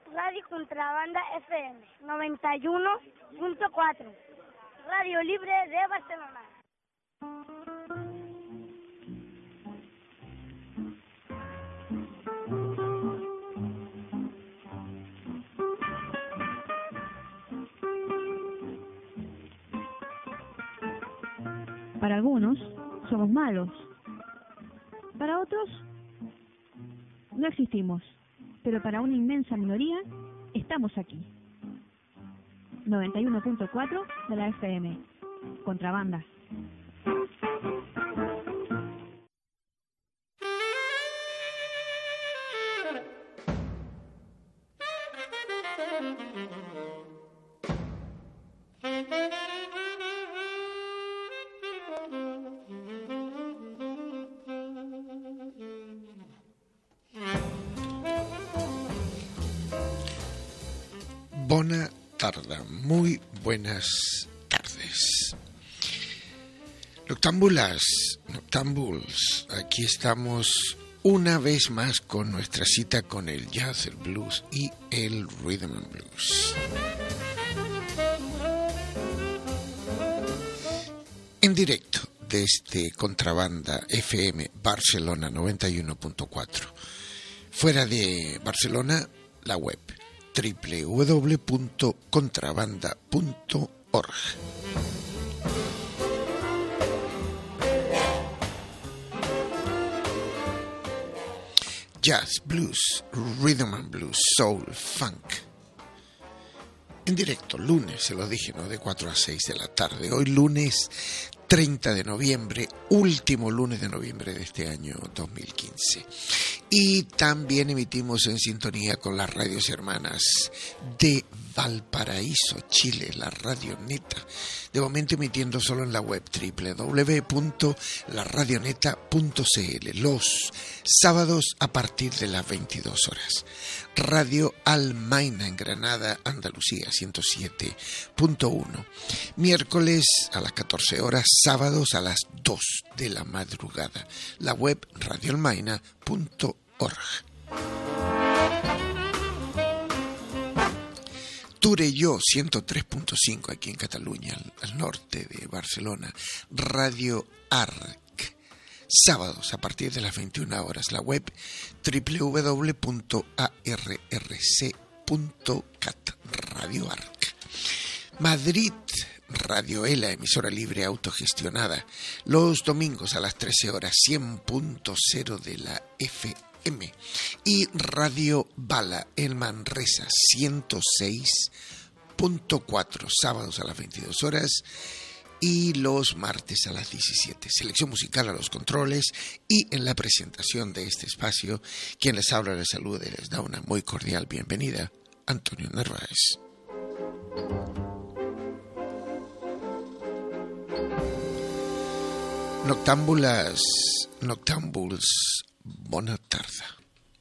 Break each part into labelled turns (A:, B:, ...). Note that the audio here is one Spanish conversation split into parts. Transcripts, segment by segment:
A: Radio Contrabanda FM 91.4, Radio Libre de Barcelona.
B: Para algunos somos malos, para otros no existimos, pero para una inmensa minoría estamos aquí. 91.4 de la FM, Contrabanda.
C: Bona tarda, muy buenas tardes. Noctambuls, aquí estamos una vez más con nuestra cita con el jazz, el blues y el rhythm and blues. En directo desde Contrabanda FM Barcelona 91.4. Fuera de Barcelona, la web www.contrabanda.org. Jazz, blues, rhythm and blues, soul, funk. En directo, lunes, se lo dije, ¿no? De 4 a 6 de la tarde. Hoy lunes 30 de noviembre, último lunes de noviembre de este año 2015. Y también emitimos en sintonía con las radios hermanas de Valparaíso, Chile, la Radio Neta. De momento emitiendo solo en la web www.laradioneta.cl, los sábados a partir de las 22 horas. Radio Almaina en Granada, Andalucía, 107.1. Miércoles a las 14 horas, sábados a las 2 de la madrugada. La web radioalmaina.org. Torelló 103.5 aquí en Cataluña, al norte de Barcelona. Radio Arc, sábados a partir de las 21 horas. La web www.arrc.cat. Radio Arc. Madrid, Radio ELA, emisora libre autogestionada, los domingos a las 13 horas, 100.0 de la FM. Y Radio Bala en Manresa, 106.4, sábados a las 22 horas y los martes a las 17. Selección musical a los controles y en la presentación de este espacio, quien les habla, les saluda y les da una muy cordial bienvenida, Antonio Narváez. Noctambuls, bona tarda.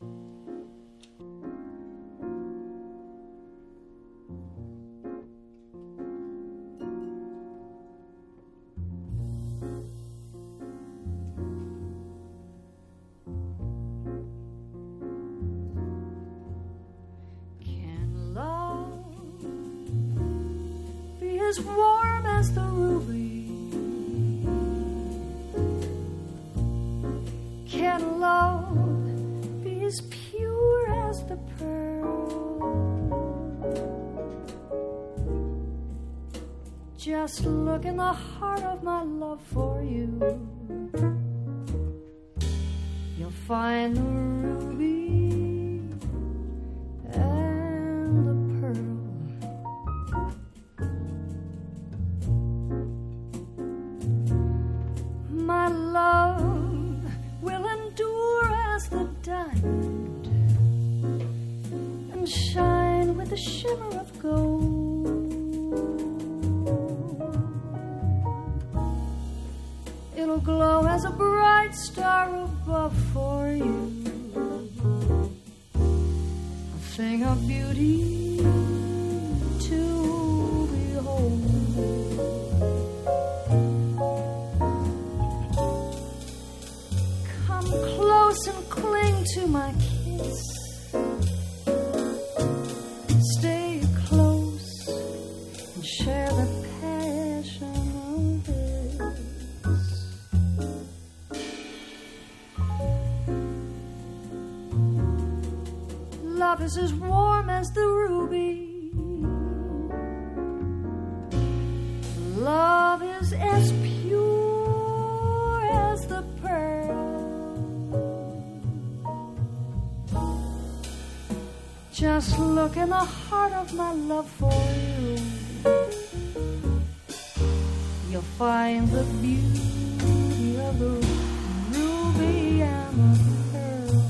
D: Can love be as warm as the ruby? Can love be as pure as the pearl? Just look in the heart of my love for you. You'll find the ruby and the pearl. My love will endure as the diamond and shine with a shimmer of gold. It'll glow as a bright star above for you, a thing of beauty to behold. Close and cling to my kiss. Love is as warm as the ruby. Love is as pure as the pearl. Just look in the heart of my love for you. You'll find the beauty of the ruby and the pearl.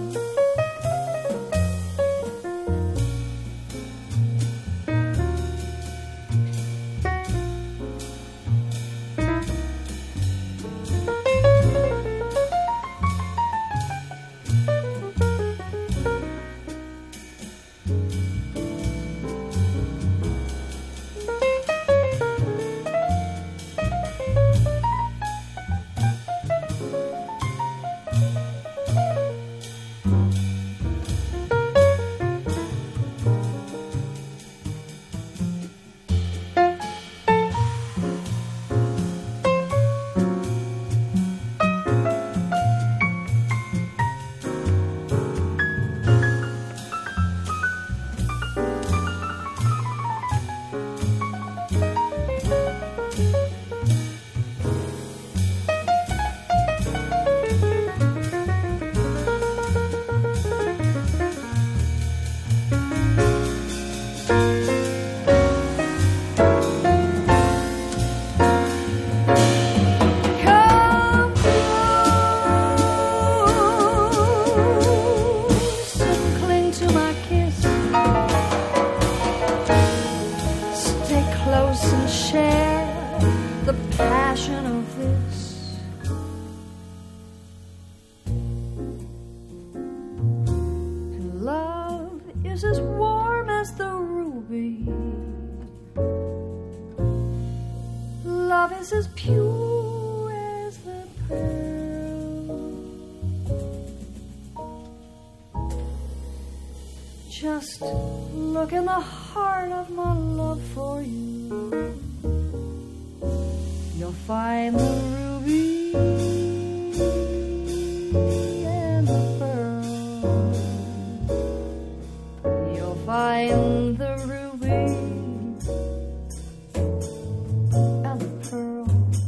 D: Just look in the heart of my love for you. You'll find the ruby and the pearl. You'll find the ruby and the pearl.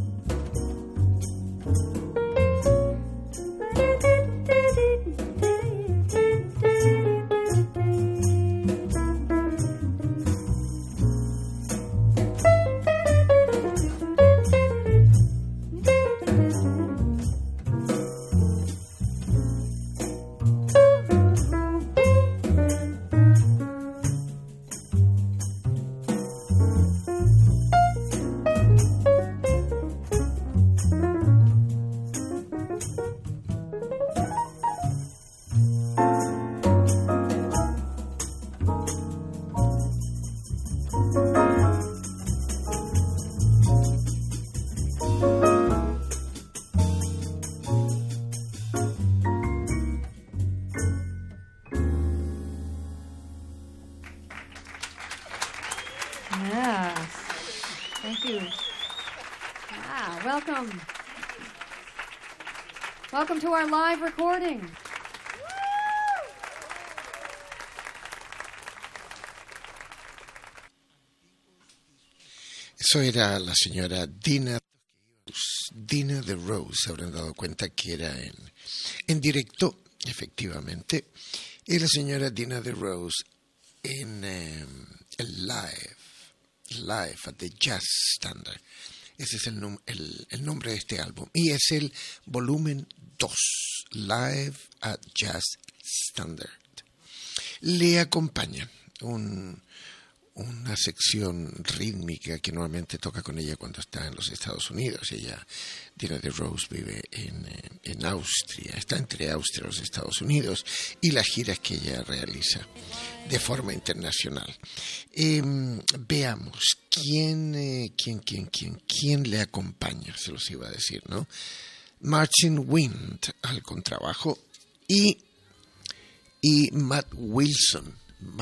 D: Welcome to our live recording.
C: Eso era la señora Dinah DeRose. Se habrán dado cuenta que era en directo, efectivamente. Y la señora Dinah DeRose en el live at the Jazz Standard. Ese es el nombre de este álbum. Y es el volumen 2, Live at Jazz Standard. Le acompaña una sección rítmica que normalmente toca con ella cuando está en los Estados Unidos. Ella, Dinah DeRose, vive en Austria. Está entre Austria y los Estados Unidos y las giras que ella realiza de forma internacional. Veamos quién le acompaña, se los iba a decir, ¿no? Martin Wind al contrabajo y Matt Wilson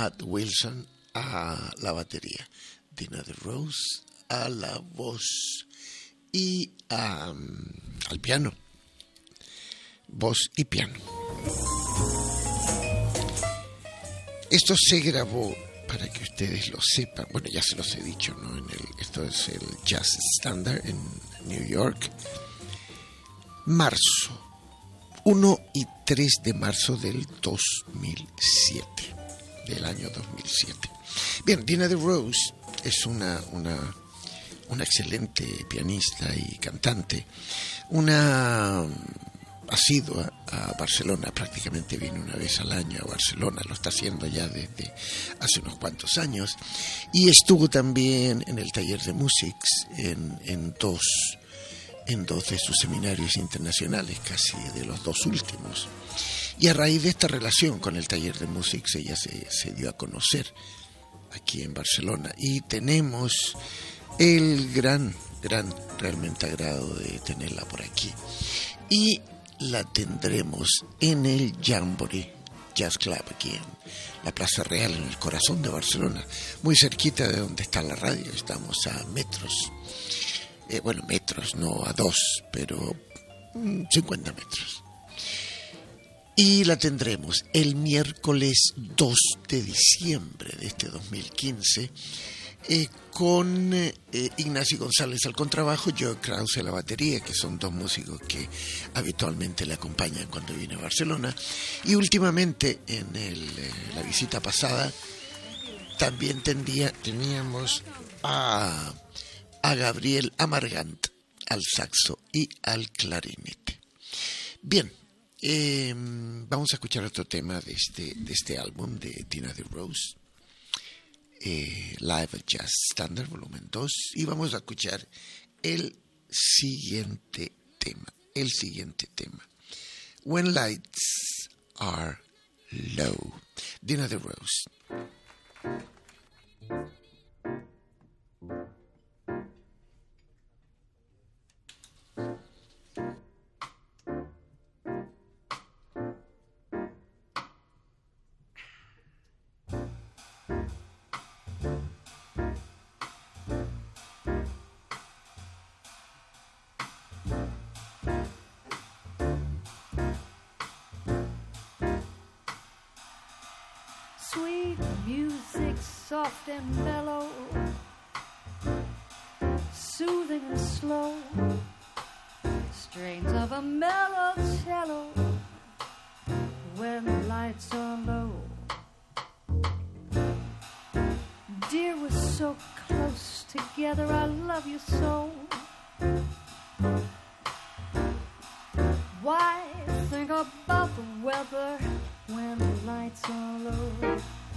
C: a la batería, Dinah DeRose a la voz y al piano, voz y piano. Esto se grabó, para que ustedes lo sepan, bueno, ya se los he dicho, ¿no? Esto es el Jazz Standard en New York. Marzo, 1 y 3 de marzo del 2007, del año 2007. Bien, Dina de Rose es una excelente pianista y cantante, asidua a Barcelona, prácticamente viene una vez al año a Barcelona, lo está haciendo ya desde hace unos cuantos años, y estuvo también en el taller de Musics en dos de sus seminarios internacionales, casi de los dos últimos. Y a raíz de esta relación con el taller de Musics, ella se dio a conocer aquí en Barcelona, y tenemos el gran realmente agrado de tenerla por aquí. Y la tendremos en el Jamboree Jazz Club, aquí en la Plaza Real, en el corazón de Barcelona, muy cerquita de donde está la radio. Estamos a metros, metros, no a 2, pero 50 metros. Y la tendremos el miércoles 2 de diciembre de este 2015, con Ignacio González al contrabajo, Joe Krause a la batería, que son dos músicos que habitualmente le acompañan cuando viene a Barcelona. Y últimamente, en la visita pasada, también teníamos a Gabriel Amargant al saxo y al clarinete. Bien, vamos a escuchar otro tema de este álbum de Dina de Rose, Live Jazz Standard Volumen 2, y vamos a escuchar el siguiente tema, When Lights Are Low, Dina de Rose.
D: Sweet music, soft and mellow, soothing and slow, strains of a mellow cello when the lights are low. Dear, we're so close together, I love you so. Why think about the weather when the lights are low?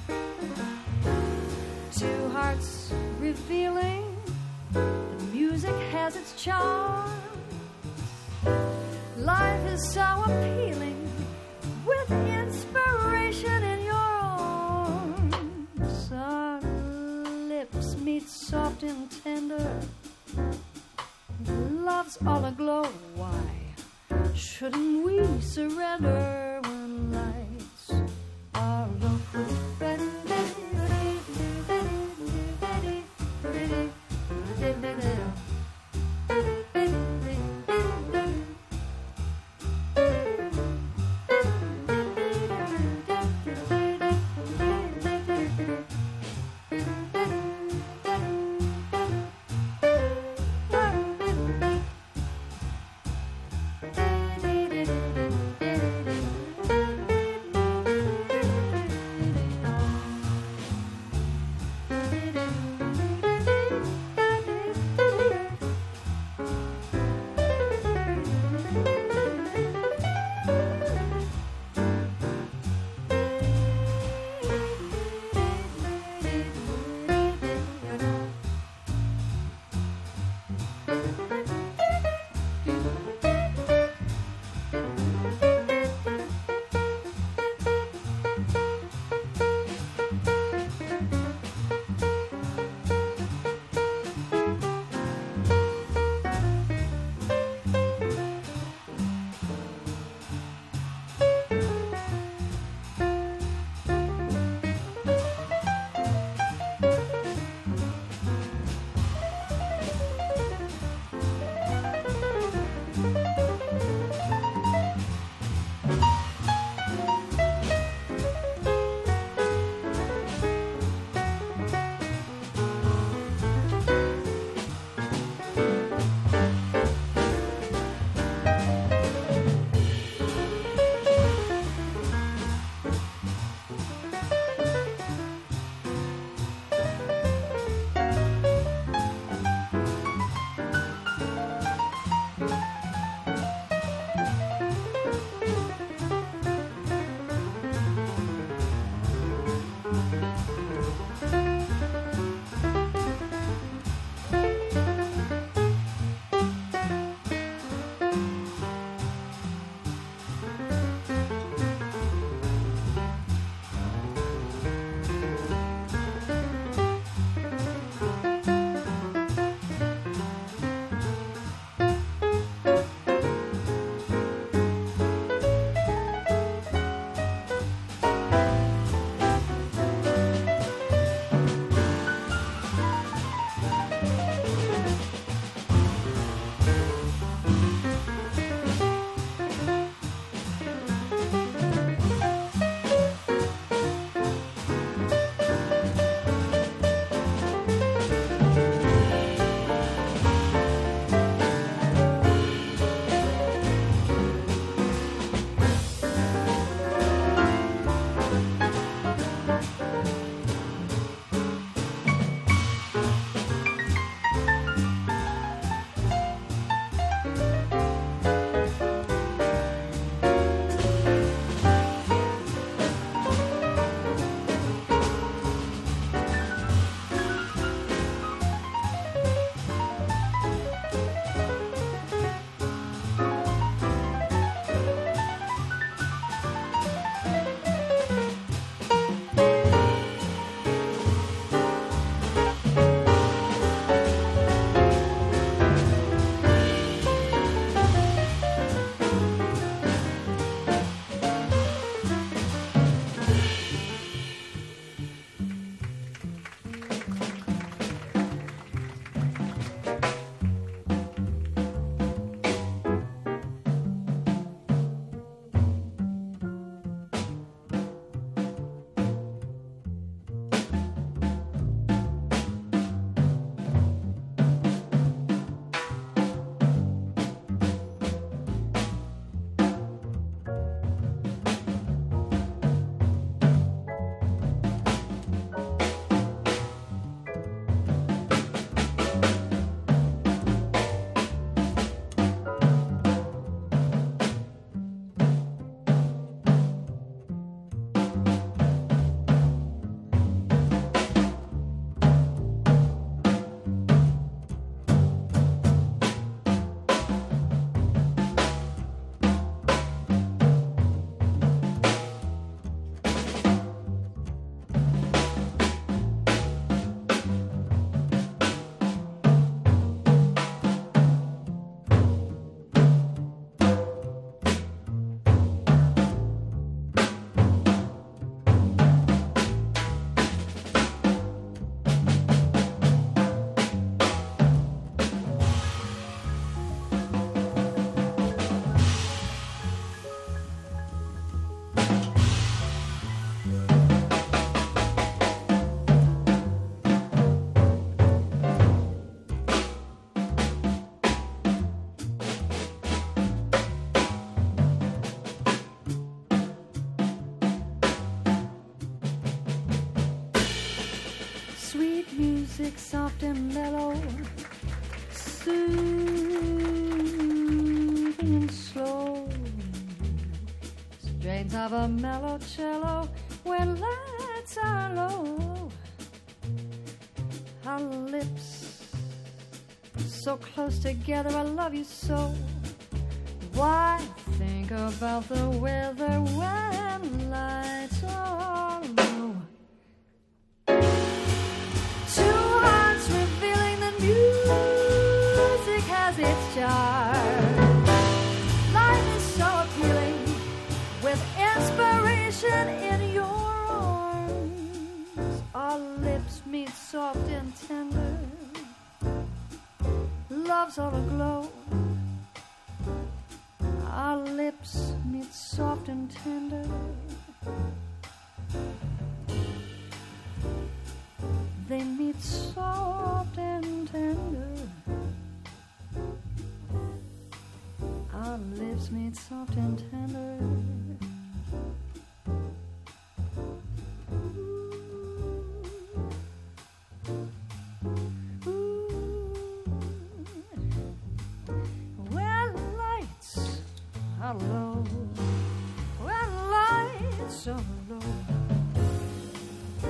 D: Two hearts revealing, the music has its charm. Life is so appealing, with inspiration in your arms. Our lips meet soft and tender, love's all aglow. Why shouldn't we surrender when lights are low? music soft and mellow, soothing and slow, strains of a mellow cello when lights are low. Our lips so close together, I love you so. Why think about the weather when lights are low? Two hearts revealing the music has its charm. Life is so appealing with inspiration in your arms. Our lips meet soft and tender, love's all aglow. Our lips meet soft and tender, they meet soft and tender. Our lips meet soft and tender. Low, when lights are low,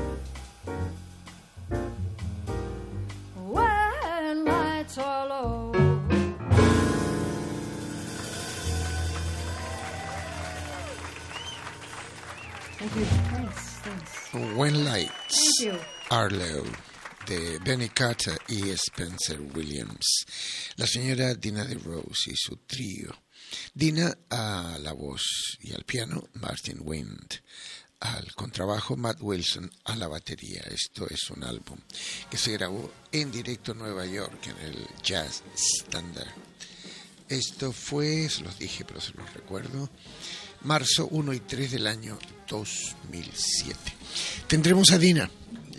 C: When Lights
D: Thank you.
C: Are Low, de Benny Carter y Spencer Williams. La señora Dina DeRose y su trío. Dina a la voz y al piano, Martin Wind al contrabajo, Matt Wilson a la batería. Esto es un álbum que se grabó en directo en Nueva York, en el Jazz Standard. Esto fue, se los dije pero se los recuerdo, marzo 1 y 3 del año 2007. Tendremos a Dina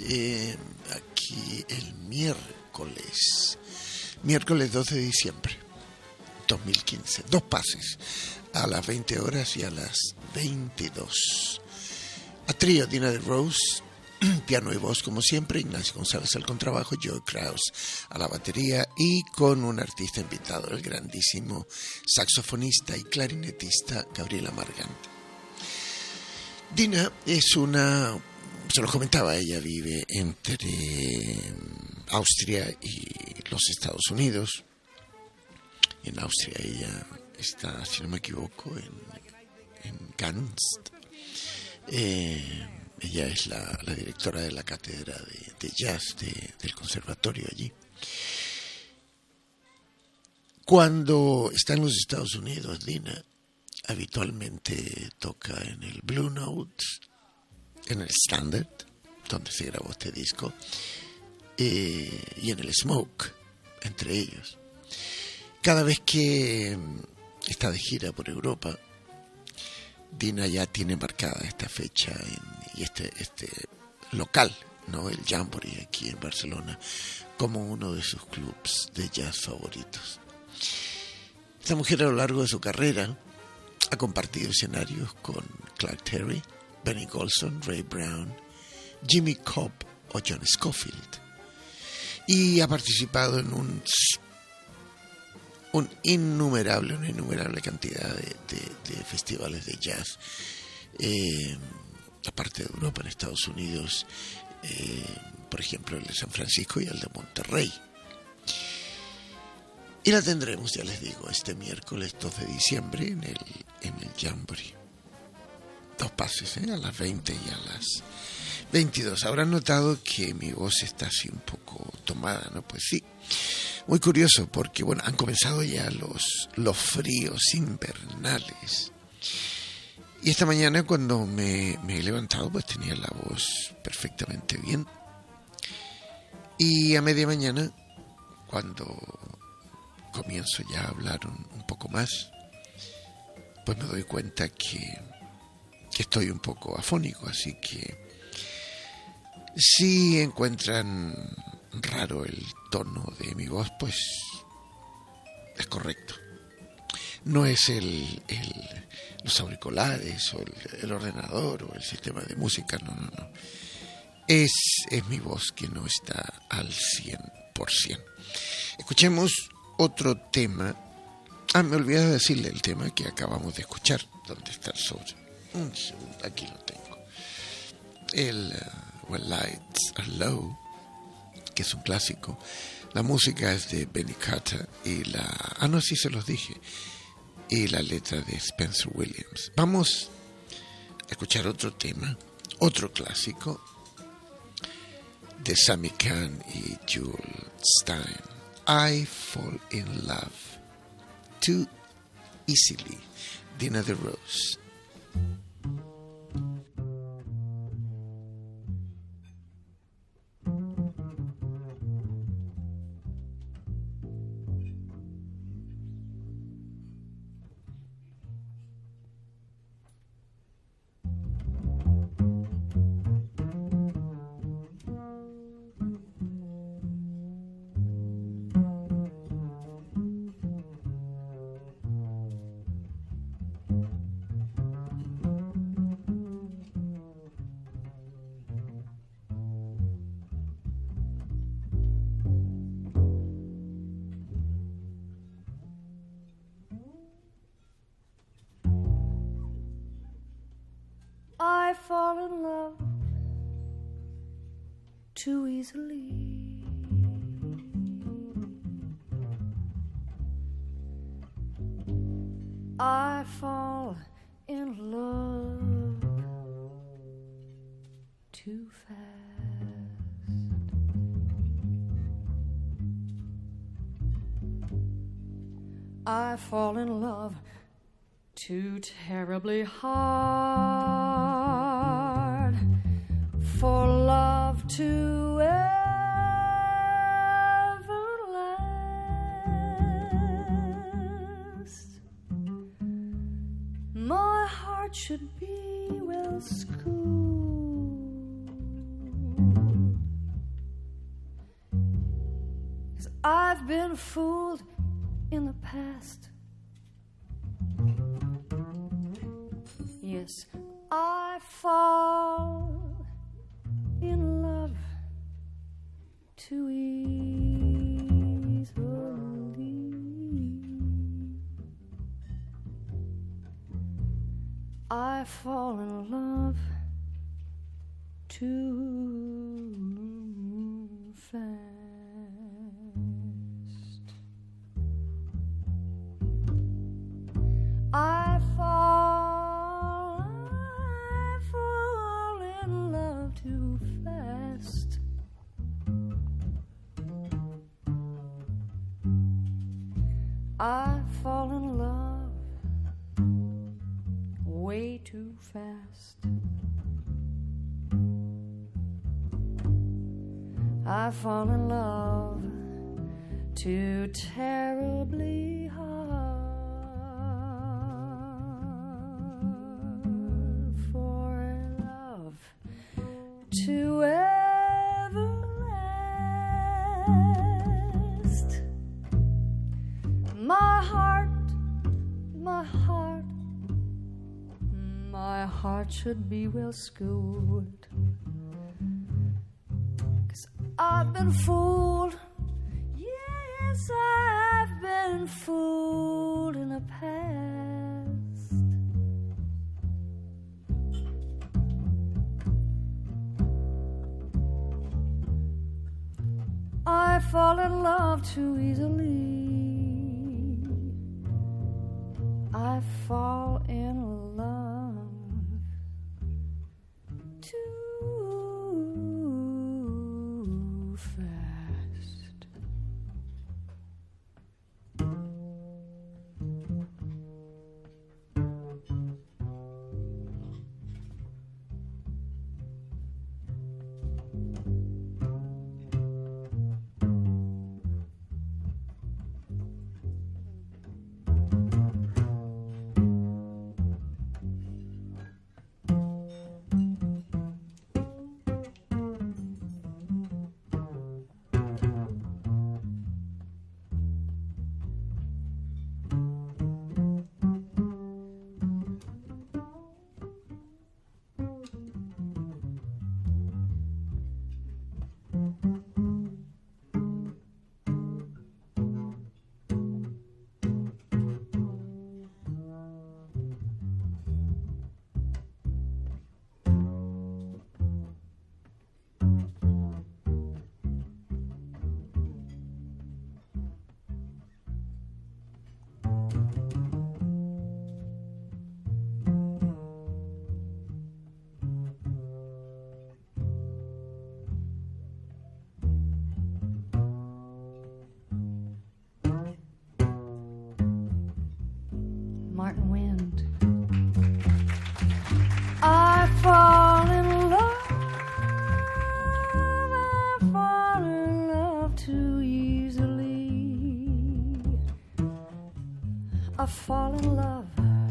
C: aquí el miércoles 12 de diciembre 2015. 2 pases, a las 20 horas y a las 22. A trío, Dina DeRose, piano y voz como siempre, Ignacio González al contrabajo, Joe Kraus a la batería y con un artista invitado, el grandísimo saxofonista y clarinetista Gabriela Margante. Dina es una, se lo comentaba, ella vive entre Austria y los Estados Unidos. En Austria ella está, si no me equivoco, en Ganst. Ella es la directora de la cátedra de jazz del conservatorio allí. Cuando está en los Estados Unidos, Dina habitualmente toca en el Blue Note, en el Standard, donde se grabó este disco, y en el Smoke, entre ellos. Cada vez que está de gira por Europa, Dina ya tiene marcada esta fecha y este local, ¿no? El Jamboree aquí en Barcelona, como uno de sus clubs de jazz favoritos. Esta mujer a lo largo de su carrera ha compartido escenarios con Clark Terry, Benny Golson, Ray Brown, Jimmy Cobb o John Scofield, y ha participado en una innumerable cantidad de festivales de jazz, aparte de Europa, en Estados Unidos, por ejemplo el de San Francisco y el de Monterrey. Y la tendremos, ya les digo, este miércoles 2 de diciembre en el Jamboree. 2 pases, a las 20 y a las 22. Habrán notado que mi voz está así un poco tomada, ¿no? Pues sí. Muy curioso porque, bueno, han comenzado ya los fríos invernales. Y esta mañana cuando me he levantado, pues tenía la voz perfectamente bien. Y a media mañana, cuando comienzo ya a hablar un poco más, pues me doy cuenta que estoy un poco afónico. Así que si encuentran raro el tono de mi voz, pues es correcto. No es los auriculares o el ordenador o el sistema de música, no. Es mi voz que no está al 100%. Escuchemos otro tema. Me olvidé de decirle el tema que acabamos de escuchar. ¿Dónde está el sobre? Un segundo, aquí lo tengo. El When Lights Are Low, que es un clásico. La música es de Benny Carter y sí se los dije. Y la letra de Spencer Williams. Vamos a escuchar otro tema, otro clásico de Sammy Cahn y Jules Stein. I Fall in Love Too Easily, Dina DeRose.
D: I fall in love too easily. I fall in love too fast. I fall in love too terribly hard for love to ever last. My heart should be well schooled, 'cause I've been fooled in the past. Yes, I fall in love too easily. I fall in love too fast. I fall in love too fast. I fall in love way too fast. I fall in love too terribly hard for love to ever last. My heart should be well schooled, 'cause I've been fooled. Yes, I've been fooled in the past. I fall in love too easily. I fall in love too fast. Martin Wind. I fall in love too easily. I fall in love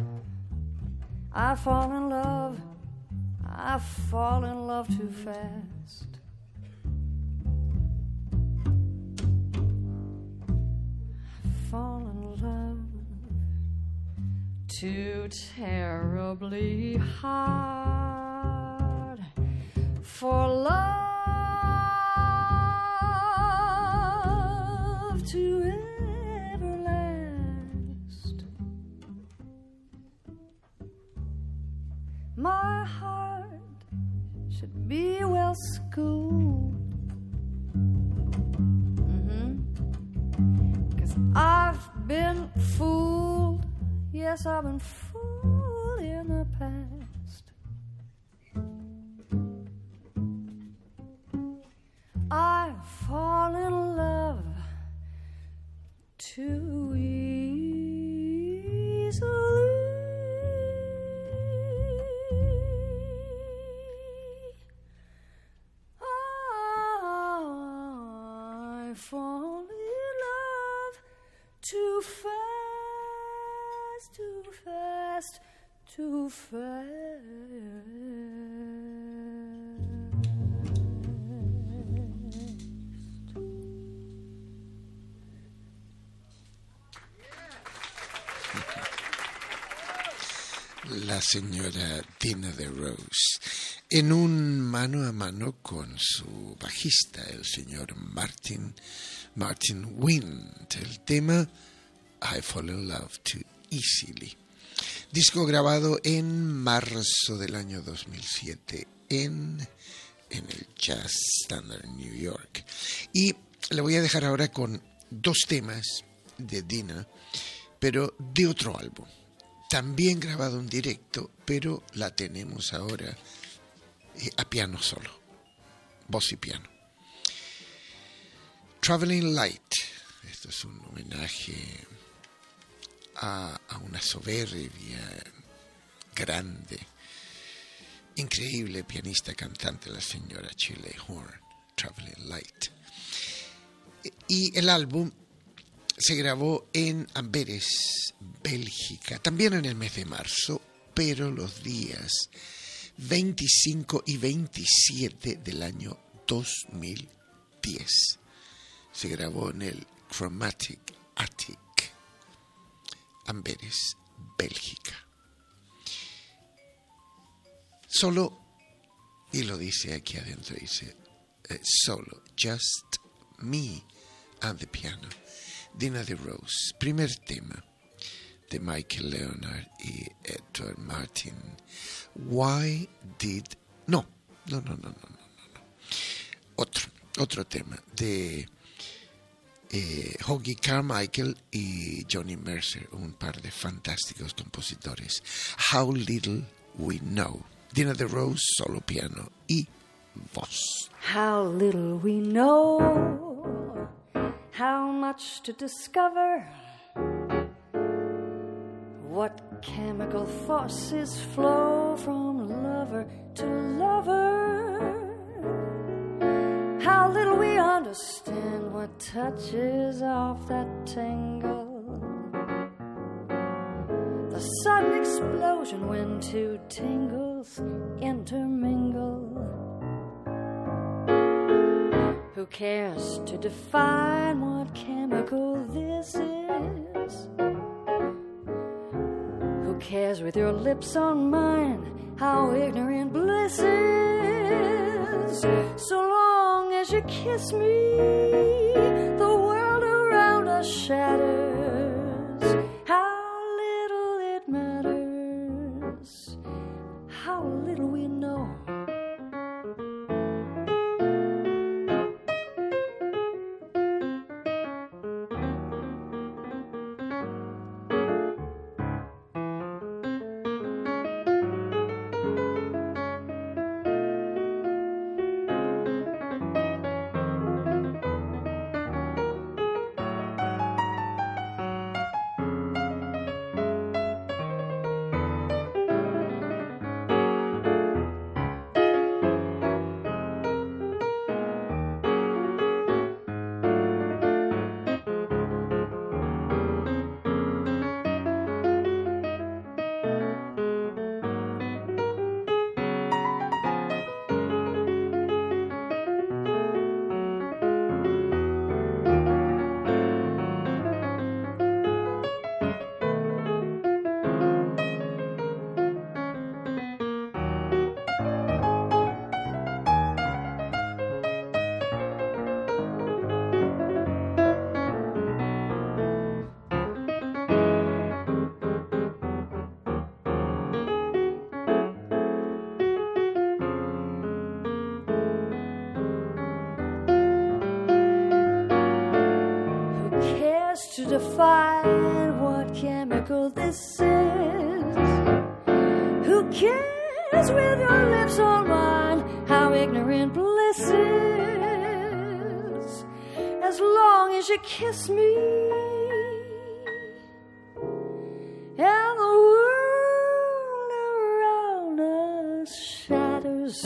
D: too fast. I fall in love too terribly hard for love to ever last. My heart should be well schooled, 'cause I've been fooled. Yes, I've been fooled in the past. I fall in love too easily. I fall in love too fast, too fast, too fast.
C: La señora Dina de Rose, en un mano a mano con su bajista, el señor Martin Wind. El tema I Fall in Love Too Easily. Disco grabado en marzo del año 2007 en el Jazz Standard en New York. Y le voy a dejar ahora con dos temas de Dina, pero de otro álbum. También grabado en directo, pero la tenemos ahora a piano solo, voz y piano. Traveling Light. Esto es un homenaje a una soberbia, grande, increíble pianista cantante, la señora Shirley Horn. Traveling Light. Y el álbum se grabó en Amberes, Bélgica, también en el mes de marzo, pero los días 25 y 27 del año 2010. Se grabó en el Chromatic Attic, Amberes, Bélgica. Solo, y lo dice aquí adentro, dice solo, just me and the piano. Dina de Rose, primer tema de Michael Leonard y Edward Martin. Why did... No. Otro tema de Hoagy Carmichael y Johnny Mercer, un par de fantásticos compositores. How Little We Know. Dina de Rose, solo piano y voz.
D: How little we know, how much to discover, what chemical forces flow from lover to lover. How little we understand what touches off that tangle, the sudden explosion when two tingles intermingle. Who cares to define what chemical this is? Who cares with your lips on mine how ignorant bliss is? So long as you kiss me, the world around us shatters. How little it matters, how little we know. To define what chemical this is. Who cares with your lips on mine how ignorant bliss is? as long as you kiss me, and the world around us shatters.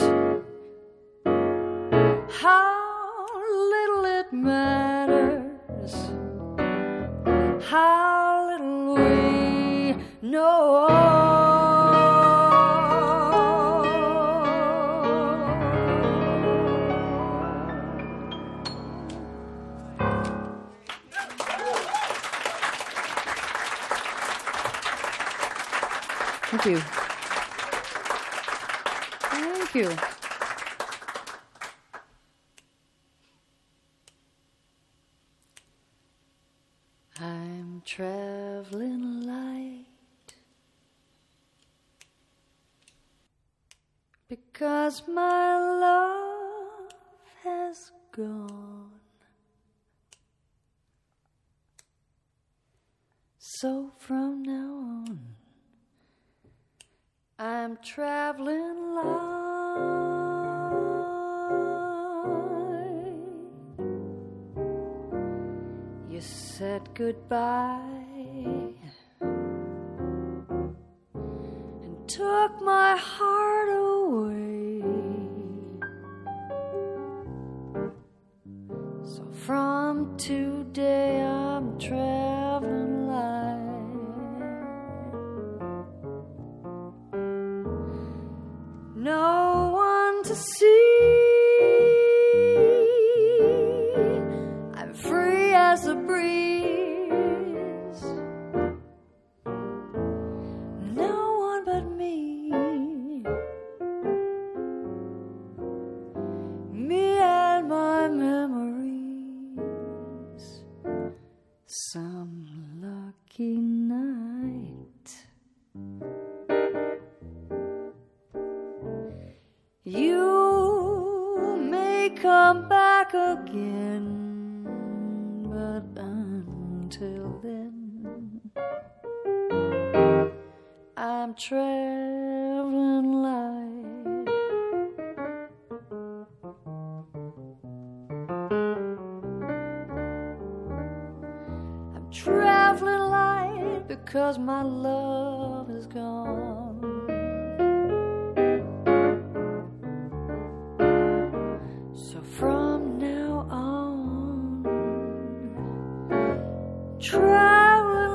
D: How little it matters, how little we know. Thank you. Thank you. I'm traveling light because my love has gone. So from now on, I'm traveling light. You said goodbye and took my heart away. So from today I'm traveling light. No one to see. I'm free as a breeze. No one but me. Me and my memories. Some lucky night. You may come back again, but until then, I'm traveling light. I'm traveling light because my love is gone. From now on, travel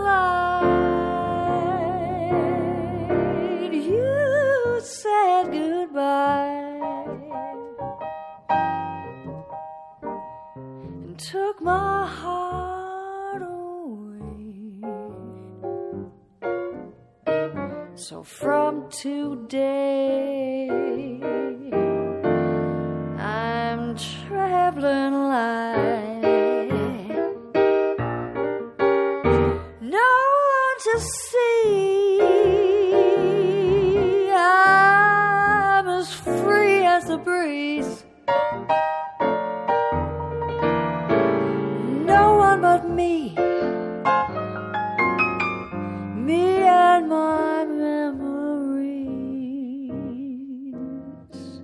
D: light. You said goodbye and took my heart away. So from today, I'm traveling light. No one to see. I'm as free as the breeze. No one but me. Me and my memories.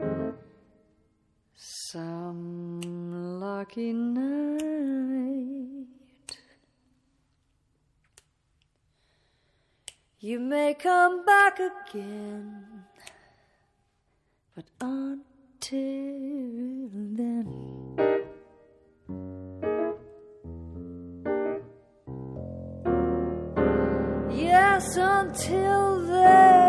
D: Some lucky night, you may come back again, but until then, yes, until then,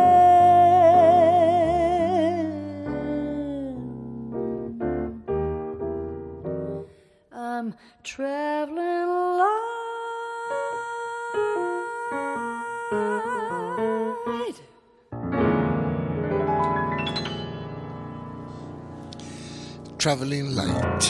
D: I'm traveling light.
C: Traveling Light.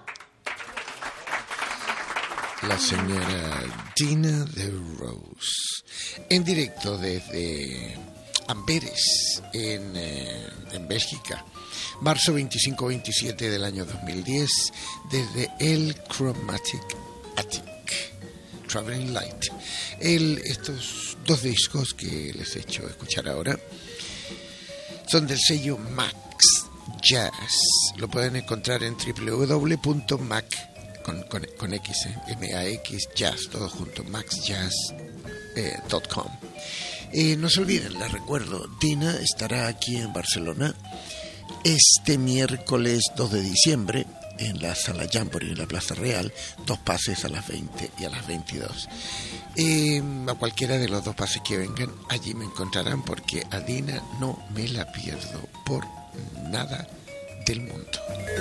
C: La señora Dina de Rose, en directo desde Amberes, en Bélgica, marzo 25-27 del año 2010, desde el Chromatic Attic. Traveling Light. Estos dos discos que les he hecho escuchar ahora son del sello Max Jazz. Lo pueden encontrar en www.macjazz.com. con X, MAX, Jazz, todo junto, maxjazz.com. No se olviden, les recuerdo, Dina estará aquí en Barcelona este miércoles 2 de diciembre en la Sala Jamboree, en la Plaza Real, 2 pases a las 20 y a las 22. A cualquiera de los 2 pases que vengan, allí me encontrarán, porque a Dina no me la pierdo por nada del mundo.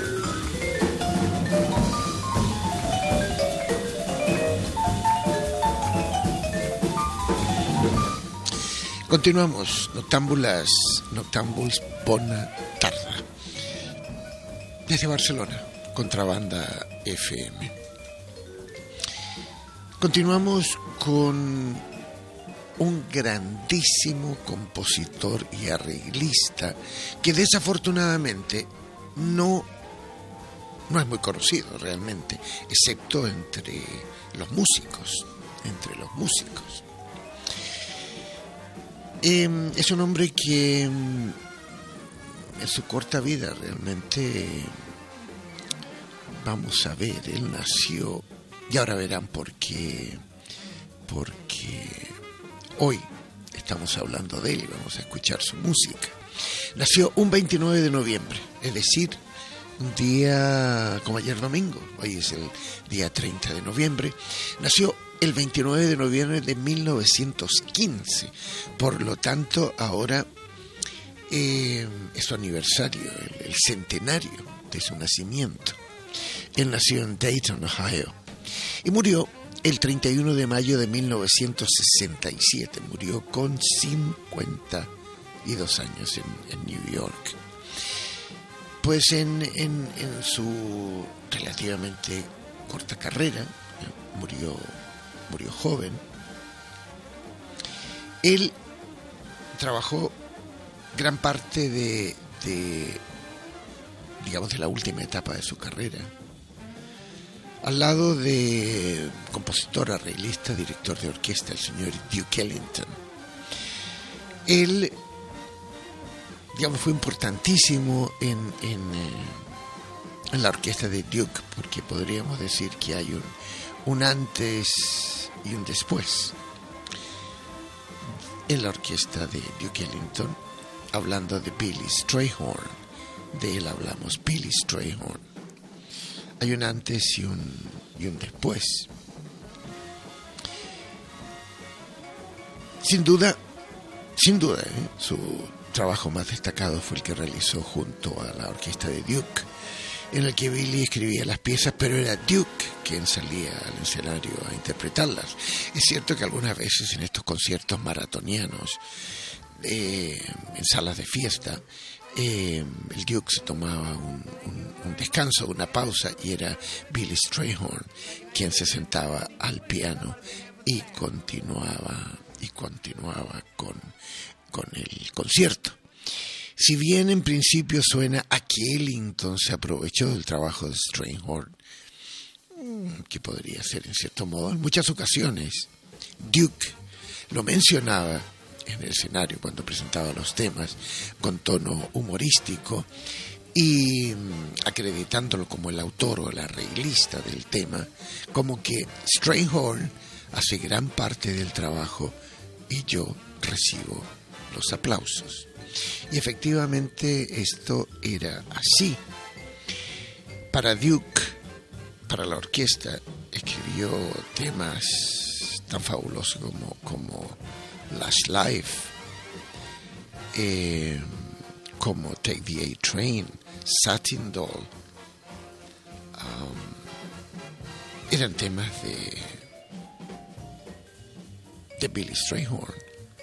C: Continuamos, Noctámbuls bona tarda. Desde Barcelona, Contrabanda FM. Continuamos con un grandísimo compositor y arreglista que desafortunadamente no es muy conocido realmente, excepto entre los músicos. Es un hombre que en su corta vida realmente, vamos a ver, él nació, y ahora verán por qué, porque hoy estamos hablando de él y vamos a escuchar su música. Nació un 29 de noviembre, es decir, un día como ayer domingo, hoy es el día 30 de noviembre, nació el 29 de noviembre de 1915, por lo tanto ahora es su aniversario, el centenario de su nacimiento. Él nació en Dayton, Ohio, y murió el 31 de mayo de 1967, murió con 52 años en New York. Pues en su relativamente corta carrera, murió joven. Él trabajó gran parte de la última etapa de su carrera al lado de compositor, arreglista, director de orquesta, el señor Duke Ellington. Él, fue importantísimo en la orquesta de Duke, porque podríamos decir que hay un antes y un después en la orquesta de Duke Ellington. Hablando de Billy Strayhorn, de él hablamos, Billy Strayhorn. Hay un antes y un después. Sin duda, su trabajo más destacado fue el que realizó junto a la orquesta de Duke, en el que Billy escribía las piezas, pero era Duke quien salía al escenario a interpretarlas. Es cierto que algunas veces en estos conciertos maratonianos, en salas de fiesta, el Duke se tomaba un descanso, una pausa, y era Billy Strayhorn quien se sentaba al piano y continuaba con el concierto. Si bien en principio suena a que Ellington se aprovechó del trabajo de Strayhorn, que podría ser en cierto modo, en muchas ocasiones Duke lo mencionaba en el escenario cuando presentaba los temas con tono humorístico y acreditándolo como el autor o el arreglista del tema, como que Strayhorn hace gran parte del trabajo y yo recibo los aplausos. Y efectivamente esto era así. Para Duke, para la orquesta, escribió temas tan fabulosos como Last Life, como Take the A-Train, Satin Doll. Eran temas de Billy Strayhorn.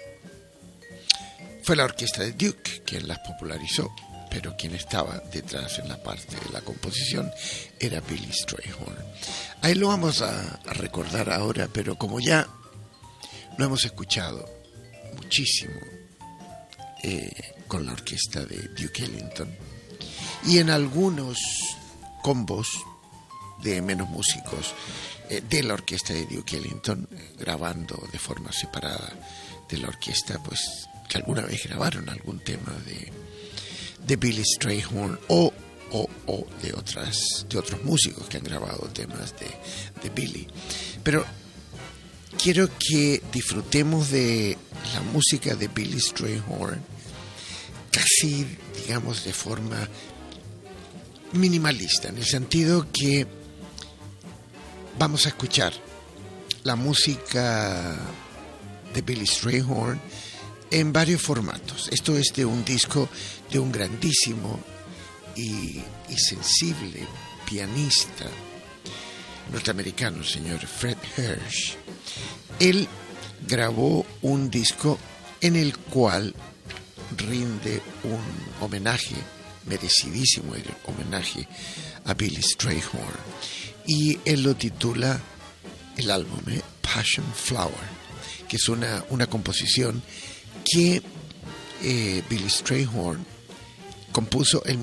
C: Fue la orquesta de Duke quien las popularizó, pero quien estaba detrás en la parte de la composición era Billy Strayhorn. A él lo vamos a recordar ahora, pero como ya lo hemos escuchado muchísimo con la orquesta de Duke Ellington y en algunos combos de menos músicos de la orquesta de Duke Ellington, grabando de forma separada de la orquesta, pues que alguna vez grabaron algún tema de Billy Strayhorn o o de otros músicos que han grabado temas de Billy. Pero quiero que disfrutemos de la música de Billy Strayhorn casi, digamos, de forma minimalista, en el sentido que vamos a escuchar la música de Billy Strayhorn en varios formatos. Esto es de un disco de un grandísimo y sensible pianista norteamericano, el señor Fred Hirsch. Él grabó un disco en el cual rinde un homenaje, merecidísimo homenaje, a Billy Strayhorn, y él lo titula, el álbum, Passion Flower, que es una composición que Billy Strayhorn compuso en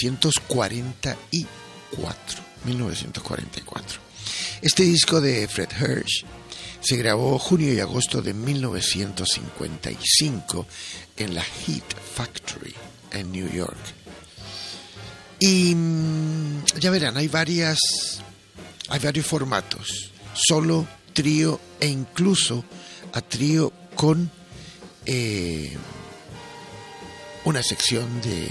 C: 1944. Este disco de Fred Hirsch se grabó junio y agosto de 1955 en la Heat Factory en New York. Y ya verán, hay varios formatos, solo, trío e incluso a trío con una sección de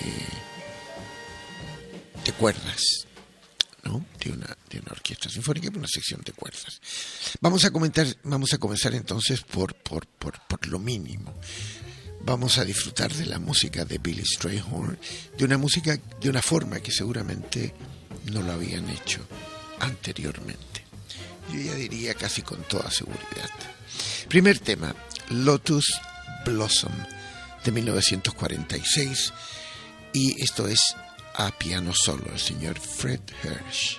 C: cuerdas, ¿no? De una orquesta sinfónica, una sección de cuerdas. Vamos a comenzar entonces por lo mínimo. Vamos a disfrutar de la música de Billy Strayhorn, de una forma que seguramente no lo habían hecho anteriormente. Yo ya diría casi con toda seguridad. Primer tema, Lotus Blossom, de 1946, y esto es a piano solo, el señor Fred Hirsch.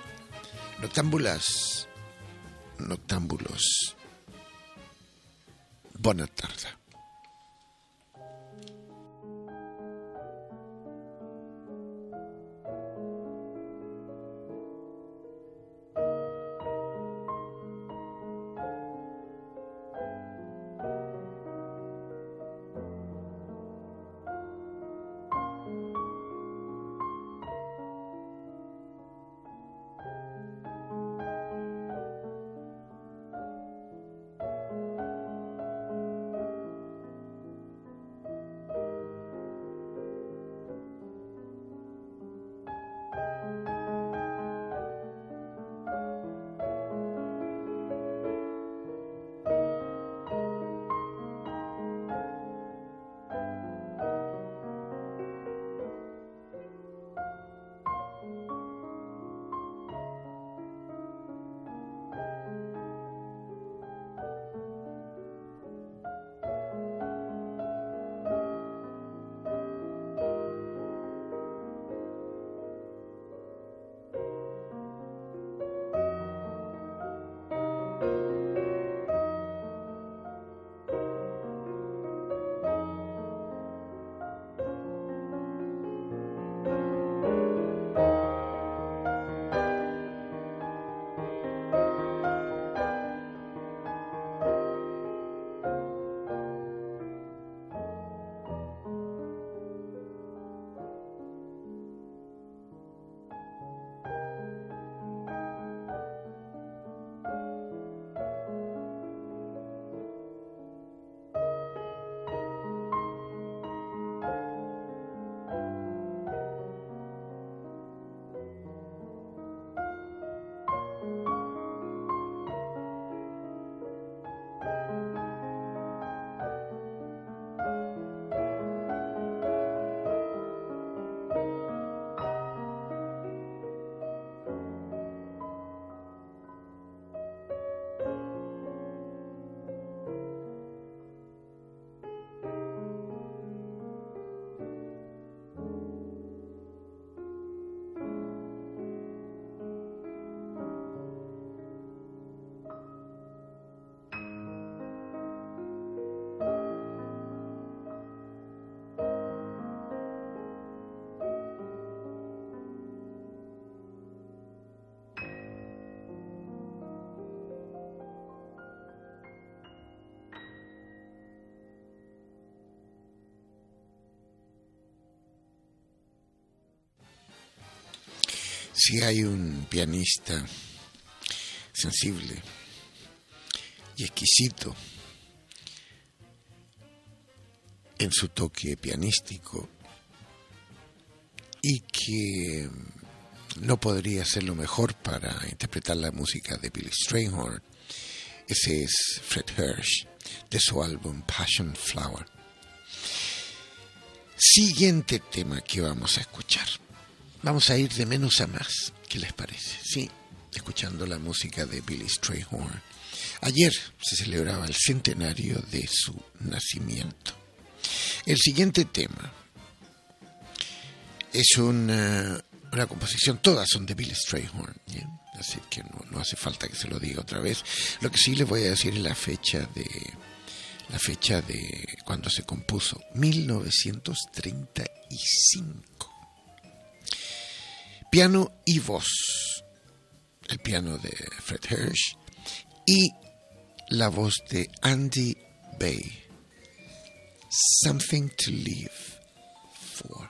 C: Noctámbulos, bona tarda. Si hay un pianista sensible y exquisito en su toque pianístico y que no podría hacerlo mejor para interpretar la música de Billy Strayhorn, ese es Fred Hersch, de su álbum Passion Flower. Siguiente tema que vamos a escuchar. Vamos a ir de menos a más. ¿Qué les parece? Sí, escuchando la música de Billy Strayhorn. Ayer se celebraba el centenario de su nacimiento. El siguiente tema es una composición, todas son de Billy Strayhorn, ¿sí? Así que no hace falta que se lo diga otra vez. Lo que sí les voy a decir es la fecha de cuando se compuso, 1935. Piano y voz, el piano de Fred Hersch y la voz de Andy Bay. Something to Live For.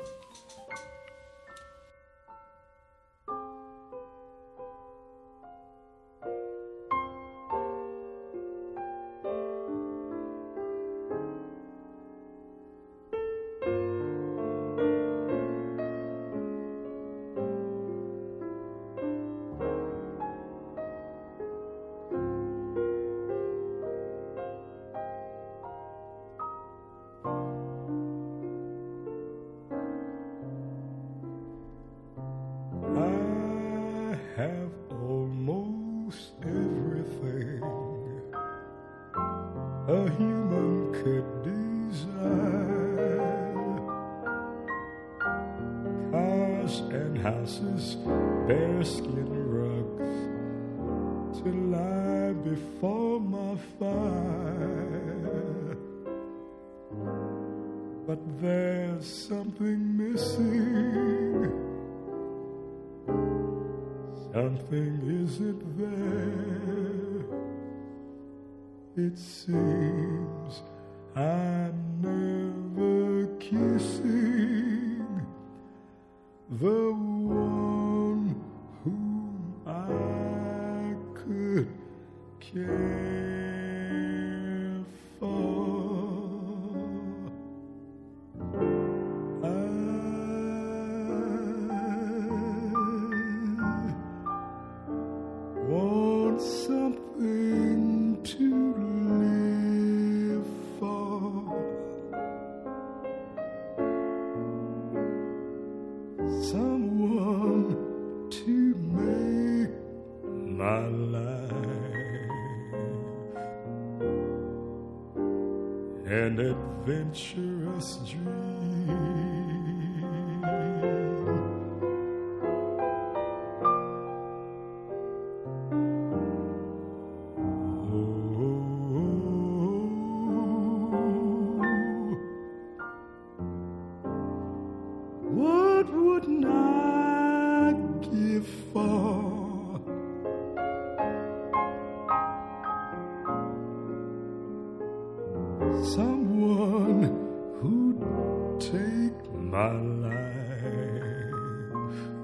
E: It seems I'm never kissing the one whom I could care for. I want something to live for, someone to make my life an adventurous dream. What wouldn't I give for someone who'd take my life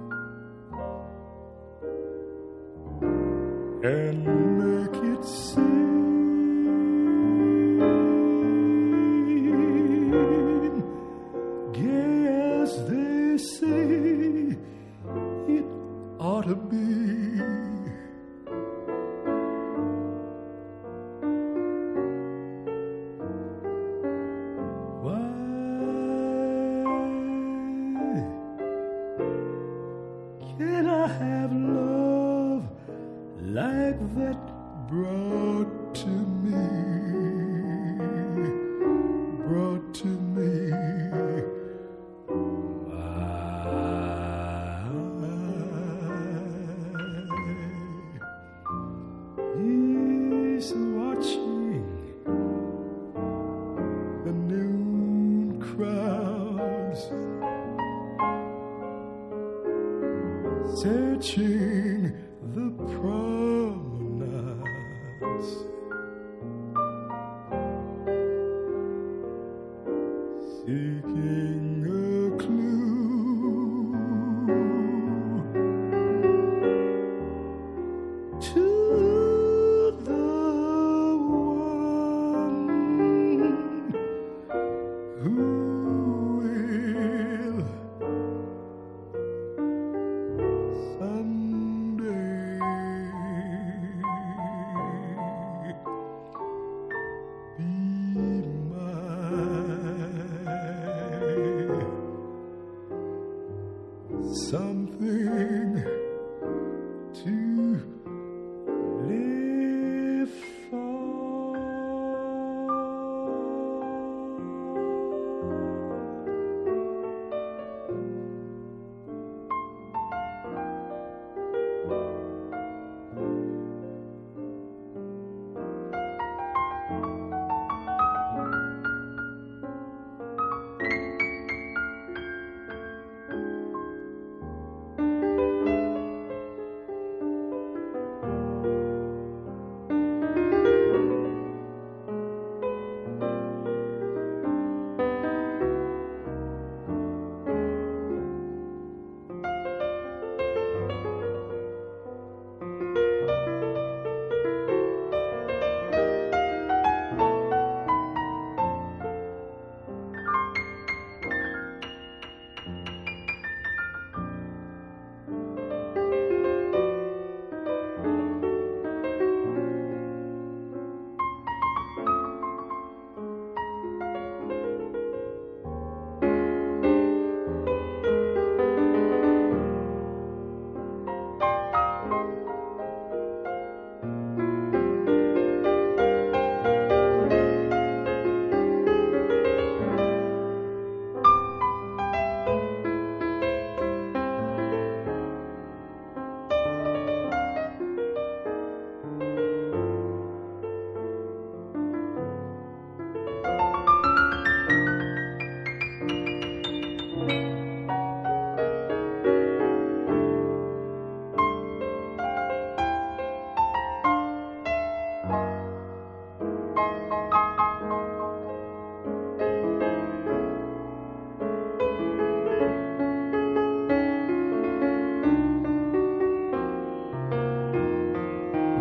E: and make it seem gay as they say it ought to be. Why can't I have love like that brought to me? Brought to me. He's watching the noon crowds, searching the promenades, seeking a clue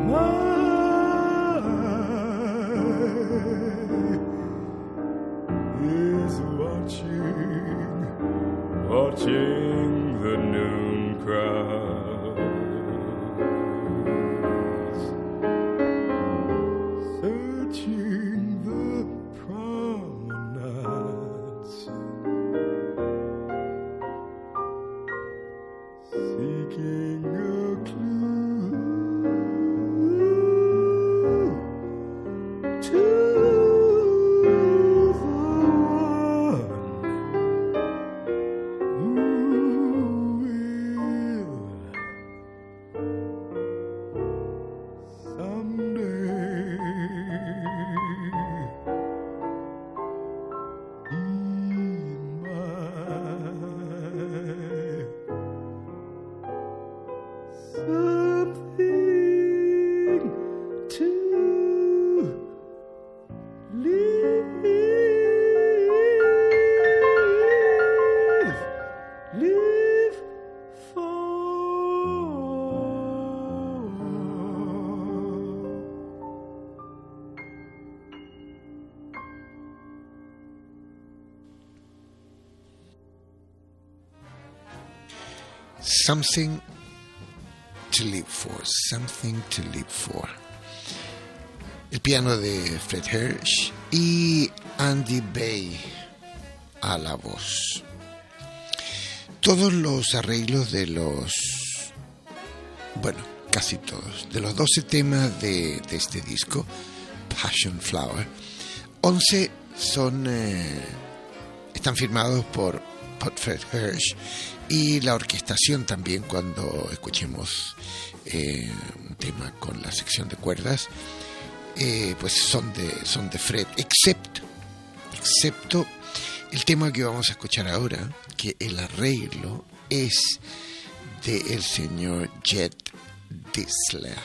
E: is watching the noon crowds, searching the promenades, seeking a clue to
C: Something to Live For, Something to Live For. El piano de Fred Hirsch y Andy Bay a la voz. Todos los arreglos de casi todos, de los 12 temas de este disco, Passion Flower, 11 están firmados por Fred Hirsch, y la orquestación también, cuando escuchemos un tema con la sección de cuerdas, pues son de Fred, excepto el tema que vamos a escuchar ahora, que el arreglo es del señor Jet Disler,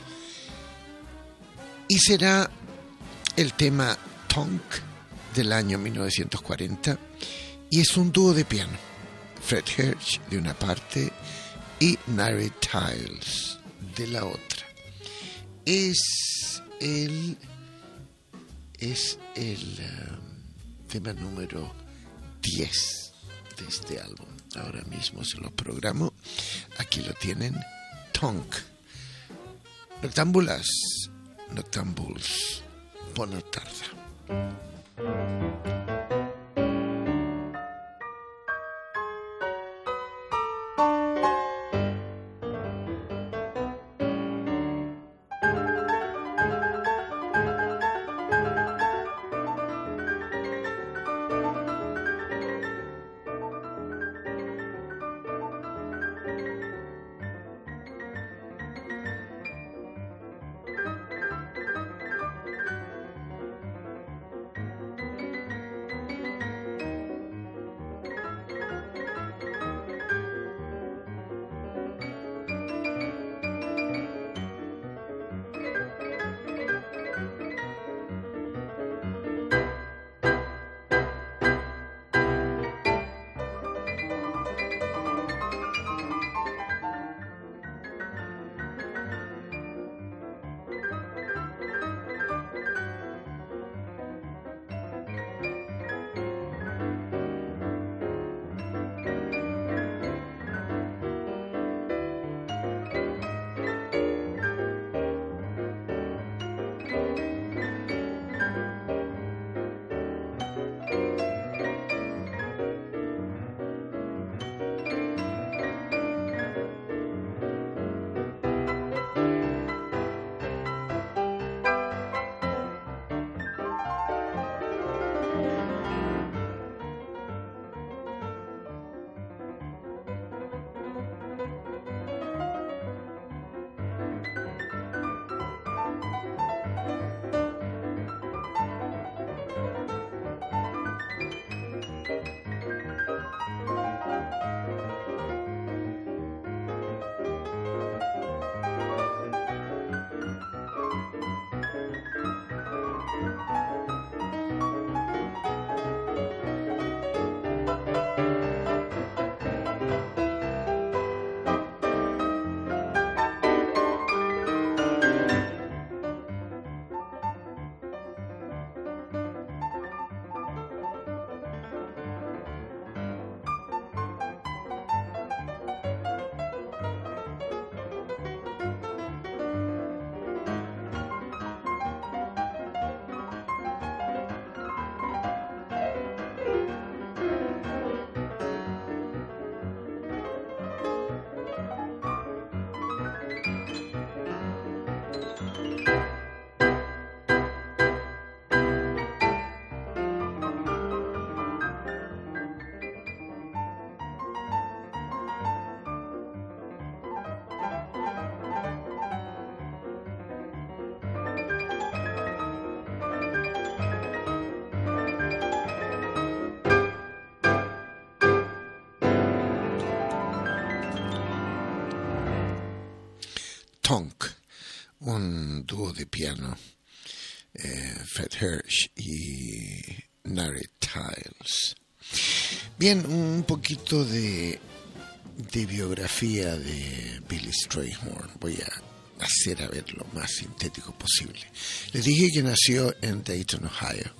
C: y será el tema Tonk del año 1940, y es un dúo de piano, Fred Hirsch de una parte y Mary Tiles de la otra. Es el tema número 10 de este álbum. Ahora mismo se lo programo. Aquí lo tienen. Tonk. Noctambuls, bona tarda. Tonk, un dúo de piano, Fred Hirsch y Narret Tiles. Bien, un poquito de biografía de Billy Strayhorn. Voy a hacer a ver lo más sintético posible. Les dije que nació en Dayton, Ohio.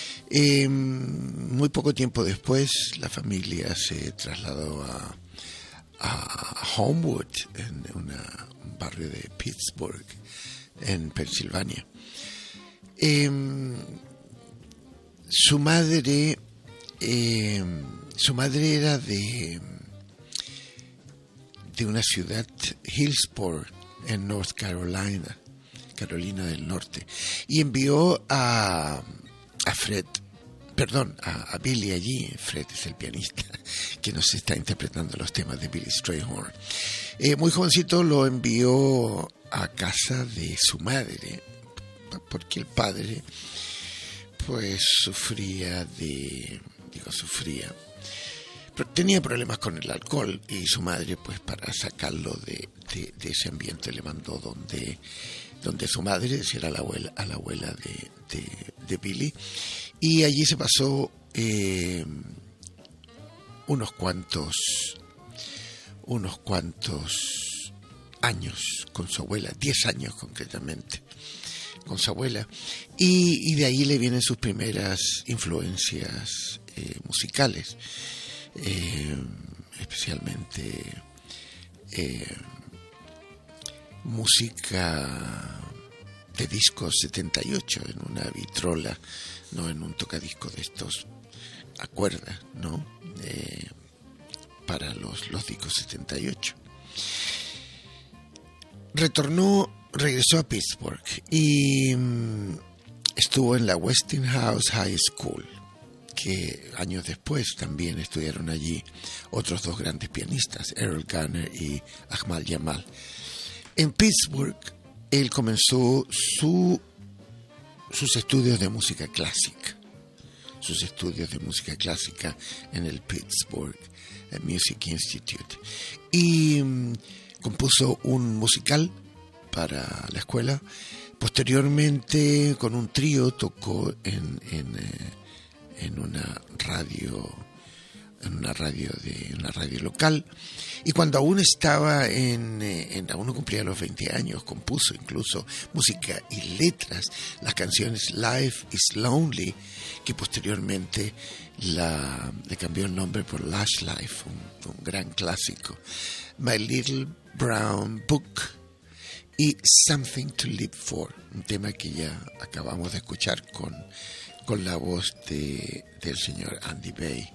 C: Muy poco tiempo después, la familia se trasladó a Homewood, en un barrio de Pittsburgh, en Pensilvania. Su madre era de una ciudad, Hillsborough, en North Carolina, Carolina del Norte, y envió a Billy allí. Fred es el pianista que nos está interpretando los temas de Billy Strayhorn. Muy jovencito lo envió a casa de su madre, porque el padre pues pero tenía problemas con el alcohol, y su madre, pues para sacarlo de ese ambiente, le mandó donde su madre, si era a la abuela de Billy, y allí se pasó unos cuantos años con su abuela, 10 años concretamente, con su abuela, y de ahí le vienen sus primeras influencias musicales, especialmente música de discos 78, en una vitrola, no en un tocadiscos de estos a cuerda, ¿no? Para los discos 78. Regresó a Pittsburgh y estuvo en la Westinghouse High School, que años después también estudiaron allí otros dos grandes pianistas, Errol Garner y Ahmad Jamal. En Pittsburgh, él comenzó sus estudios de música clásica. En el Pittsburgh Music Institute. Y compuso un musical para la escuela. Posteriormente, con un trío, tocó en una radio local, y cuando aún estaba aún no cumplía los 20 años, compuso incluso música y letras, las canciones Life is Lonely, que posteriormente le cambió el nombre por Lush Life, un gran clásico, My Little Brown Book y Something to Live For, un tema que ya acabamos de escuchar con la voz del señor Andy Bey.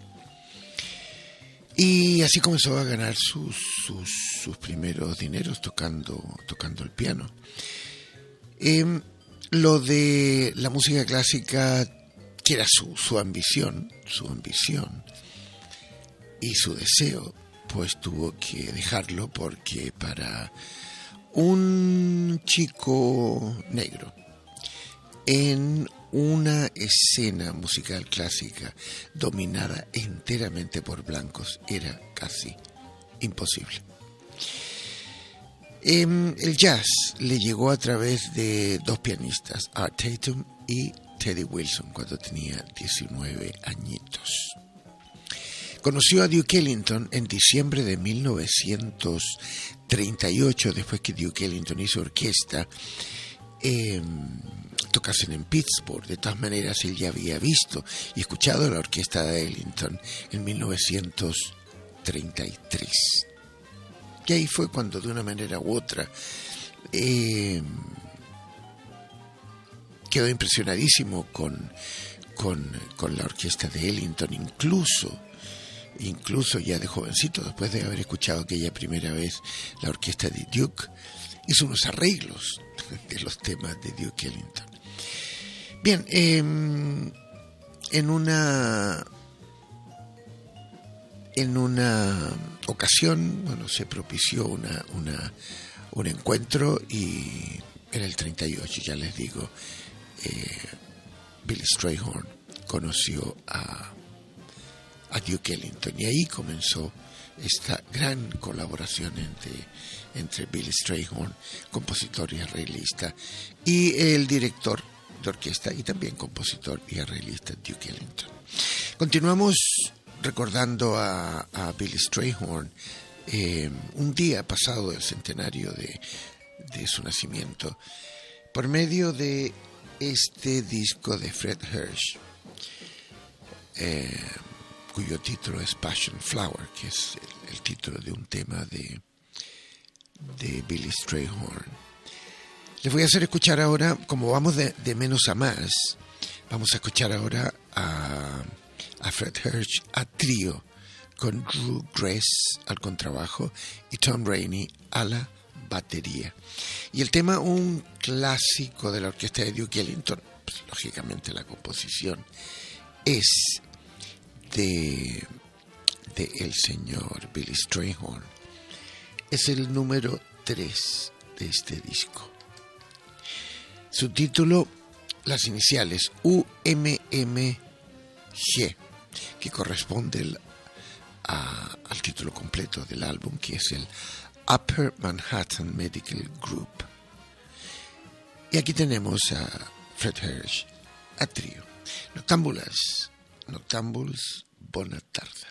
C: Y así comenzó a ganar sus primeros dineros tocando el piano. Lo de la música clásica, que era su ambición y su deseo, pues tuvo que dejarlo, porque para un chico negro en una escena musical clásica dominada enteramente por blancos era casi imposible. El jazz le llegó a través de dos pianistas, Art Tatum y Teddy Wilson, cuando tenía 19 añitos. Conoció a Duke Ellington en diciembre de 1938, después que Duke Ellington y su orquesta tocasen en Pittsburgh. De todas maneras, él ya había visto y escuchado la orquesta de Ellington en 1933. Y ahí fue cuando, de una manera u otra, quedó impresionadísimo con la orquesta de Ellington, incluso ya de jovencito, después de haber escuchado aquella primera vez la orquesta de Duke, hizo unos arreglos de los temas de Duke Ellington. Bien, en una ocasión, se propició un encuentro, y en el 38, ya les digo, Billy Strayhorn conoció a Duke Ellington, y ahí comenzó esta gran colaboración entre Billy Strayhorn, compositor y arreglista, y el director de orquesta y también compositor y arreglista Duke Ellington. Continuamos recordando a Billy Strayhorn un día pasado el centenario de su nacimiento por medio de este disco de Fred Hersch, cuyo título es Passion Flower, que es el título de un tema de Billy Strayhorn. Les voy a hacer escuchar ahora, como vamos de menos a más, vamos a escuchar ahora a Fred Hersch a trío, con Drew Grace al contrabajo y Tom Rainey a la batería. Y el tema, un clásico de la orquesta de Duke Ellington, pues, lógicamente la composición es de el señor Billy Strayhorn. Es el número 3 de este disco. Su título, las iniciales UMMG, que corresponde al título completo del álbum, que es el Upper Manhattan Medical Group. Y aquí tenemos a Fred Hersch a trío. Noctambules, bona tarda.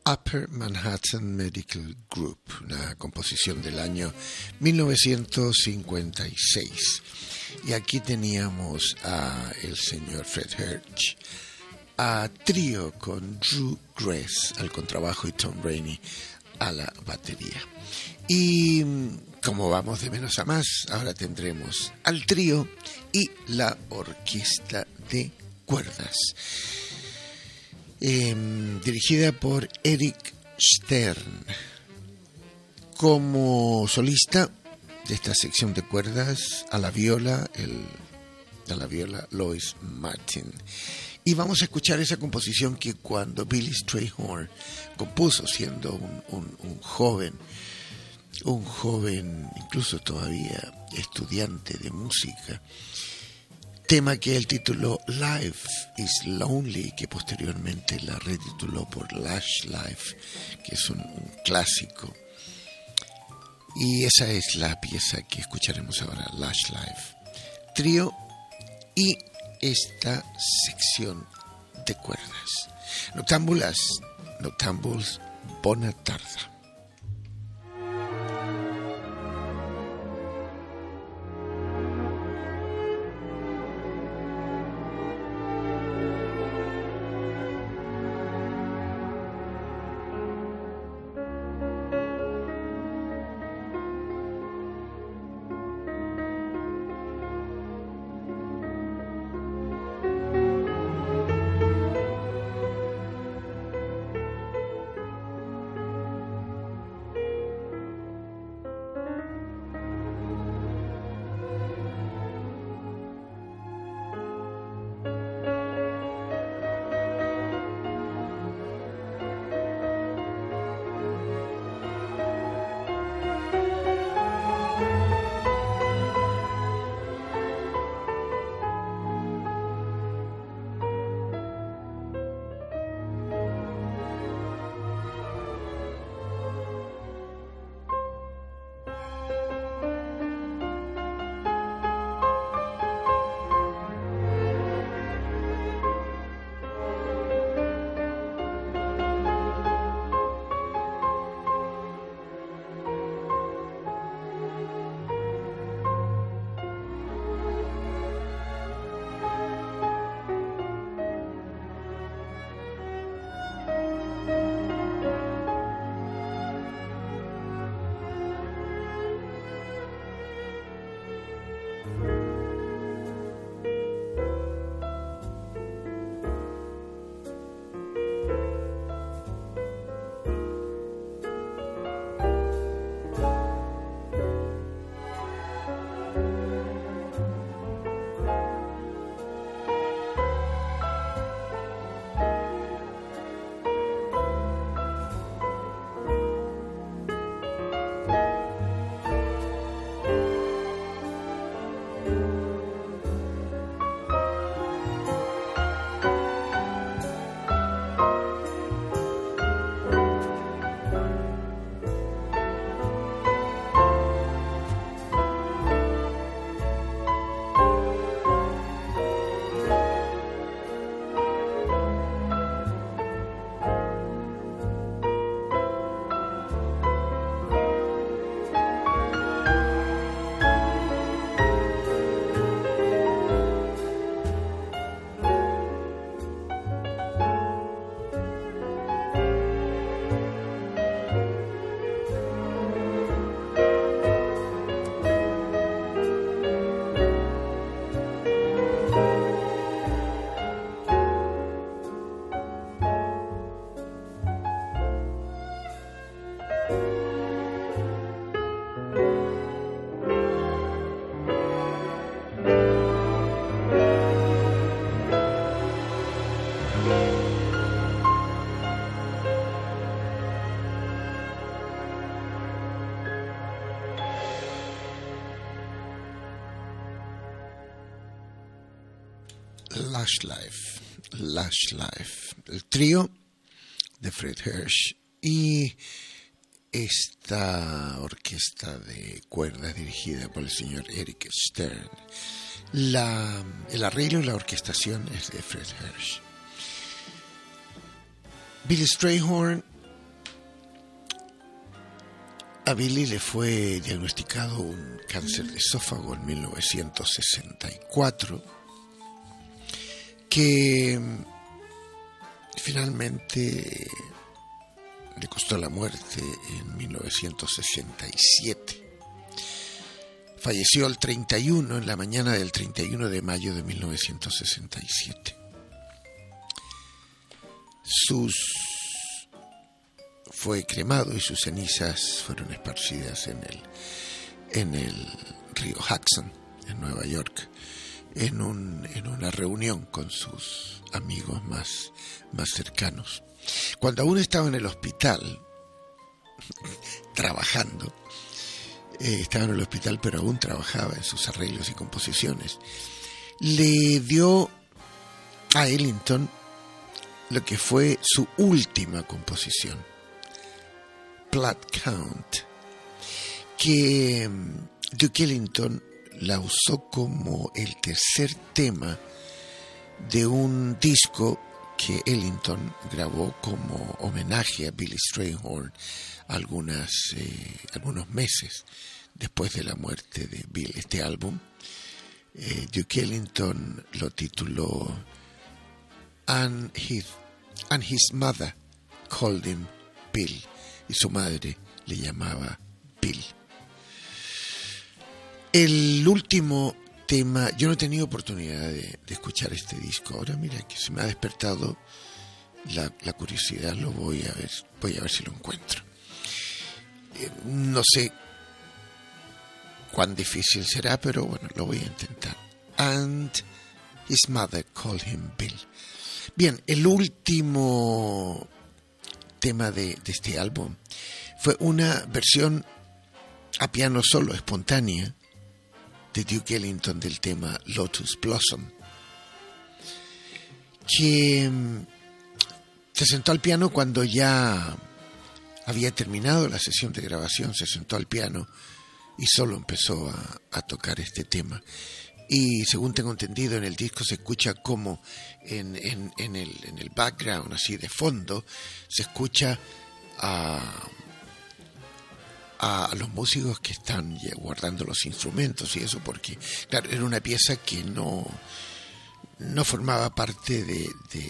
C: Upper Manhattan Medical Group, una composición del año 1956. Y aquí teníamos a el señor Fred Hersch, a trío con Drew Grace al contrabajo y Tom Rainey a la batería. Y como vamos de menos a más, ahora tendremos al trío y la orquesta de cuerdas, dirigida por Eric Stern. Como solista de esta sección de cuerdas, a la viola Lois Martin. Y vamos a escuchar esa composición que cuando Billy Strayhorn compuso siendo un joven, incluso todavía estudiante de música, tema que él tituló Life is Lonely, que posteriormente la retituló por Lush Life, que es un clásico. Y esa es la pieza que escucharemos ahora, Lush Life. Trío y esta sección de cuerdas. Noctambuls, bona tarda. Lush Life, el trío de Fred Hersch y esta orquesta de cuerdas dirigida por el señor Eric Stern. El arreglo y la orquestación es de Fred Hersch. Billy Strayhorn A Billy le fue diagnosticado un cáncer de esófago en 1964, que finalmente le costó la muerte en 1967. Falleció en la mañana del 31 de mayo de 1967. Fue cremado y sus cenizas fueron esparcidas en el río Hudson, en Nueva York, en una reunión con sus amigos más cercanos. Cuando aún estaba en el hospital, trabajando, estaba en el hospital pero aún trabajaba en sus arreglos y composiciones, le dio a Ellington lo que fue su última composición, Blood Count, que Duke Ellington la usó como el tercer tema de un disco que Ellington grabó como homenaje a Billy Strayhorn algunos meses después de la muerte de Bill. Este álbum, Duke Ellington lo tituló And His Mother Called Him Bill, y su madre le llamaba Bill. El último tema, yo no he tenido oportunidad de escuchar este disco. Ahora mira que se me ha despertado la curiosidad, voy a ver si lo encuentro. No sé cuán difícil será, pero bueno, lo voy a intentar. And His Mother Called Him Bill. Bien, el último tema de este álbum fue una versión a piano solo, espontánea, de Duke Ellington del tema Lotus Blossom, que se sentó al piano cuando ya había terminado la sesión de grabación. Se sentó al piano y solo empezó a tocar este tema. Y según tengo entendido, en el disco se escucha como en el background, así de fondo, se escucha a los músicos que están guardando los instrumentos y eso, porque claro, era una pieza que no formaba parte de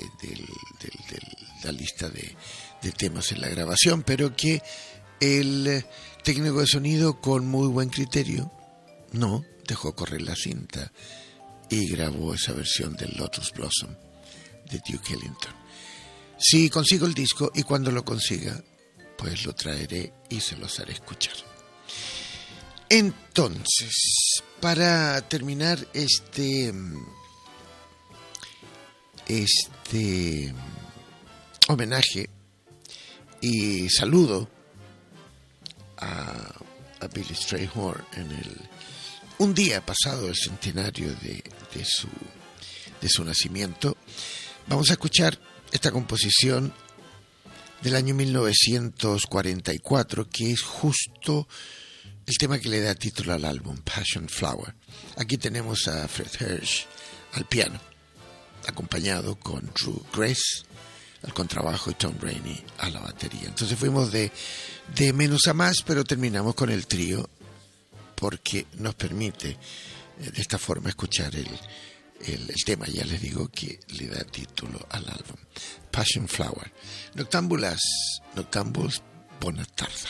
C: la lista de temas en la grabación, pero que el técnico de sonido, con muy buen criterio, dejó correr la cinta y grabó esa versión del Lotus Blossom de Duke Ellington. Si consigo el disco, y cuando lo consiga, pues lo traeré y se los haré escuchar. Entonces, para terminar este homenaje y saludo a Billy Strayhorn un día pasado el centenario de su nacimiento, vamos a escuchar esta composición del año 1944, que es justo el tema que le da título al álbum, Passion Flower. Aquí tenemos a Fred Hersch al piano, acompañado con Drew Grace al contrabajo y Tom Rainey a la batería. Entonces fuimos de menos a más, pero terminamos con el trío, porque nos permite de esta forma escuchar el tema, ya les digo, que le da título al álbum, Passion Flower. Noctambuls, buena tarde.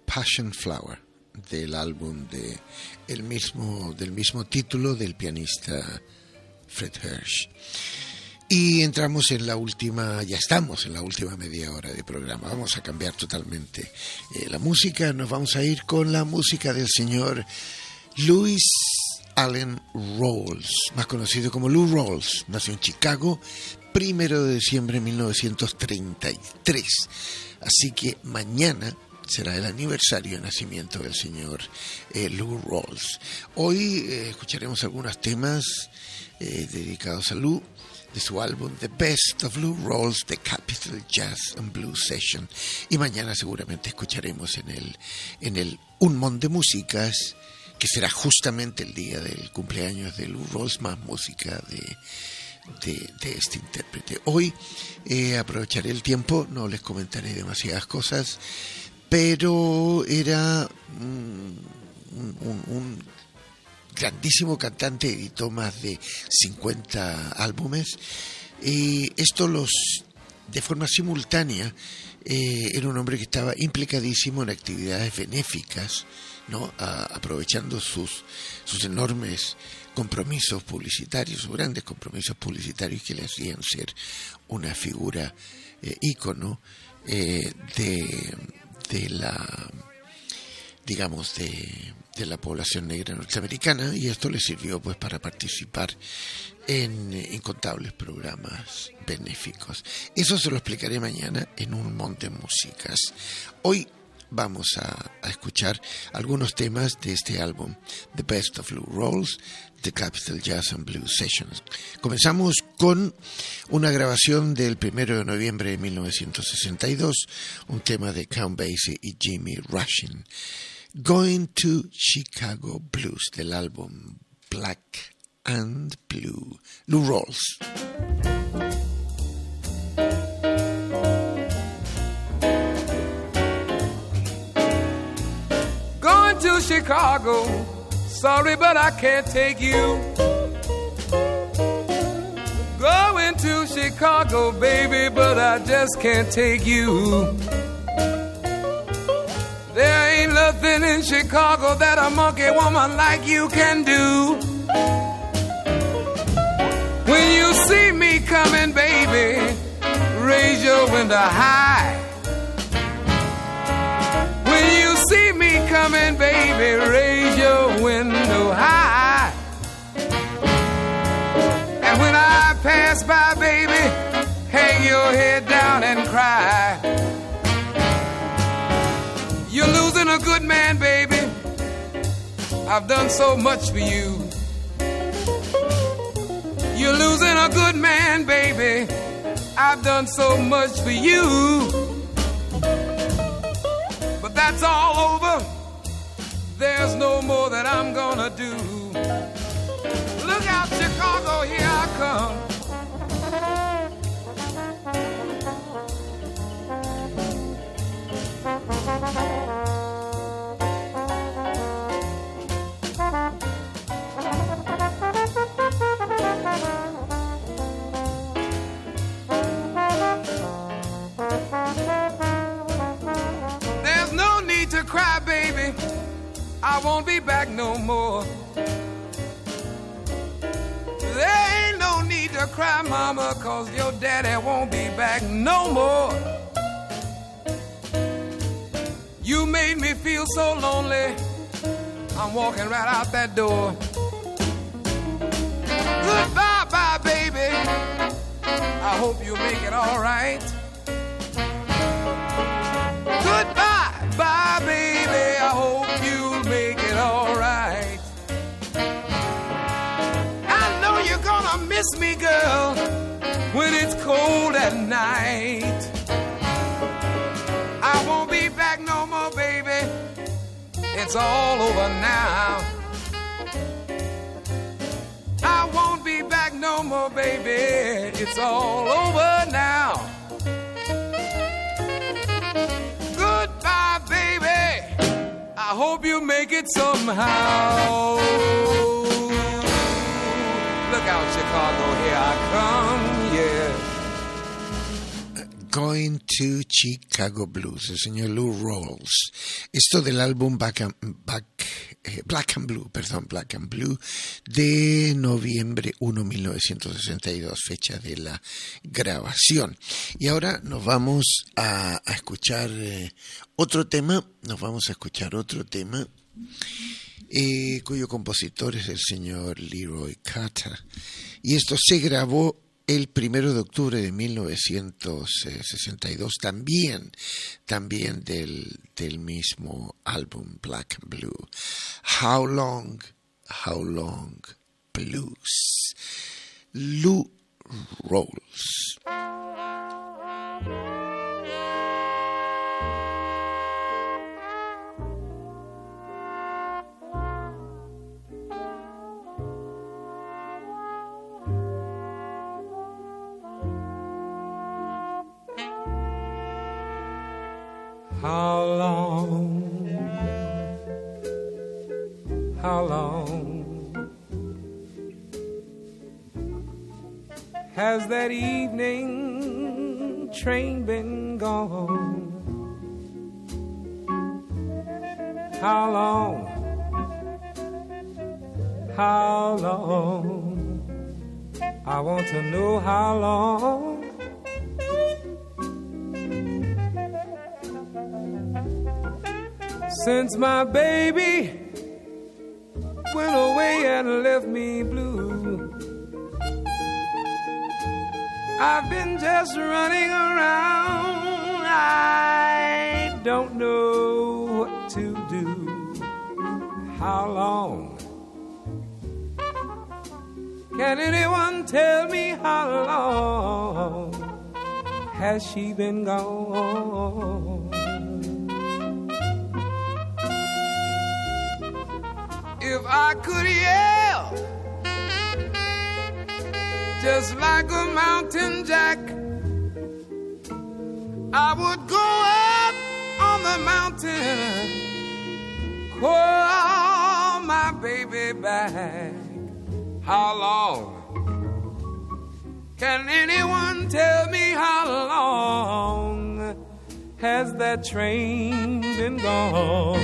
C: Passion Flower, del álbum del mismo título del pianista Fred Hersch. Y entramos en la última, ya estamos en la última media hora de programa. Vamos a cambiar totalmente la música. Nos vamos a ir con la música del señor Louis Allen Rawls, más conocido como Lou Rawls. Nació en Chicago, 1 de diciembre de 1933. Así que mañana será el aniversario de nacimiento del señor Lou Rawls. Hoy escucharemos algunos temas dedicados a Lou, de su álbum The Best of Lou Rawls, The Capitol Jazz and Blues Session. Y mañana seguramente escucharemos en el Un Mon de Músicas, que será justamente el día del cumpleaños de Lou Rawls, más música de este intérprete. Hoy aprovecharé el tiempo, no les comentaré demasiadas cosas, pero era un grandísimo cantante, editó más de 50 álbumes, y esto de forma simultánea. Era un hombre que estaba implicadísimo en actividades benéficas, ¿no? Aprovechando sus enormes compromisos publicitarios, sus grandes compromisos publicitarios que le hacían ser una figura ícono de la, digamos, de la población negra norteamericana, y esto le sirvió pues para participar en incontables programas benéficos. Eso se lo explicaré mañana en Un Monte de Músicas. Hoy vamos a escuchar algunos temas de este álbum, The Best of Lou Rawls, The Capitol Jazz and Blues Sessions. Comenzamos con una grabación del 1 de noviembre de 1962, un tema de Count Basie y Jimmy Rushing, Going to Chicago Blues, del álbum Black and Blue, Lou Rawls.
F: Going to Chicago, sorry but I can't take you. Going to Chicago, baby, but I just can't take you. There ain't nothing in Chicago that a monkey woman like you can do. When you see me coming, baby, raise your window high. When you see me coming, baby, raise your window high. And when I pass by, baby, hang your head down and cry. You're losing a good man, baby. I've done so much for you. You're losing a good man, baby. I've done so much for you. But that's all over. There's no more that I'm gonna do. Look out, Chicago, here I come. There's no need to cry, baby. I won't be back no more. There ain't no need to cry, mama, 'cause your daddy won't be back no more. You made me feel so lonely. I'm walking right out that door. Goodbye, bye, baby. I hope you make it all right. Goodbye, bye, baby. I hope you'll make it all right. I know you're gonna miss me, girl, when it's cold at night. I won't be back no more, baby. It's all over now. I won't be back no more, baby. It's all over now. Goodbye, baby. I hope you make it somehow. Look out, Chicago, here I come, yeah.
C: Going to Chicago Blues, el señor Lou Rawls. Esto del álbum Black and Blue, de noviembre 1, 1962, fecha de la grabación. Y ahora nos vamos a escuchar otro tema, cuyo compositor es el señor Leroy Carter. Y esto se grabó el 1 de octubre de 1962, también del mismo álbum Black and Blue. How Long Blues. Lou Rawls.
F: How long has that evening train been gone? How long I want to know how long. Since my baby went away and left me blue, I've been just running around. I don't know what to do. How long? Can anyone tell me how long has she been gone? If I could yell just like a mountain jack, I would go up on the mountain, call my baby back. How long? Can anyone tell me how long has that train been gone?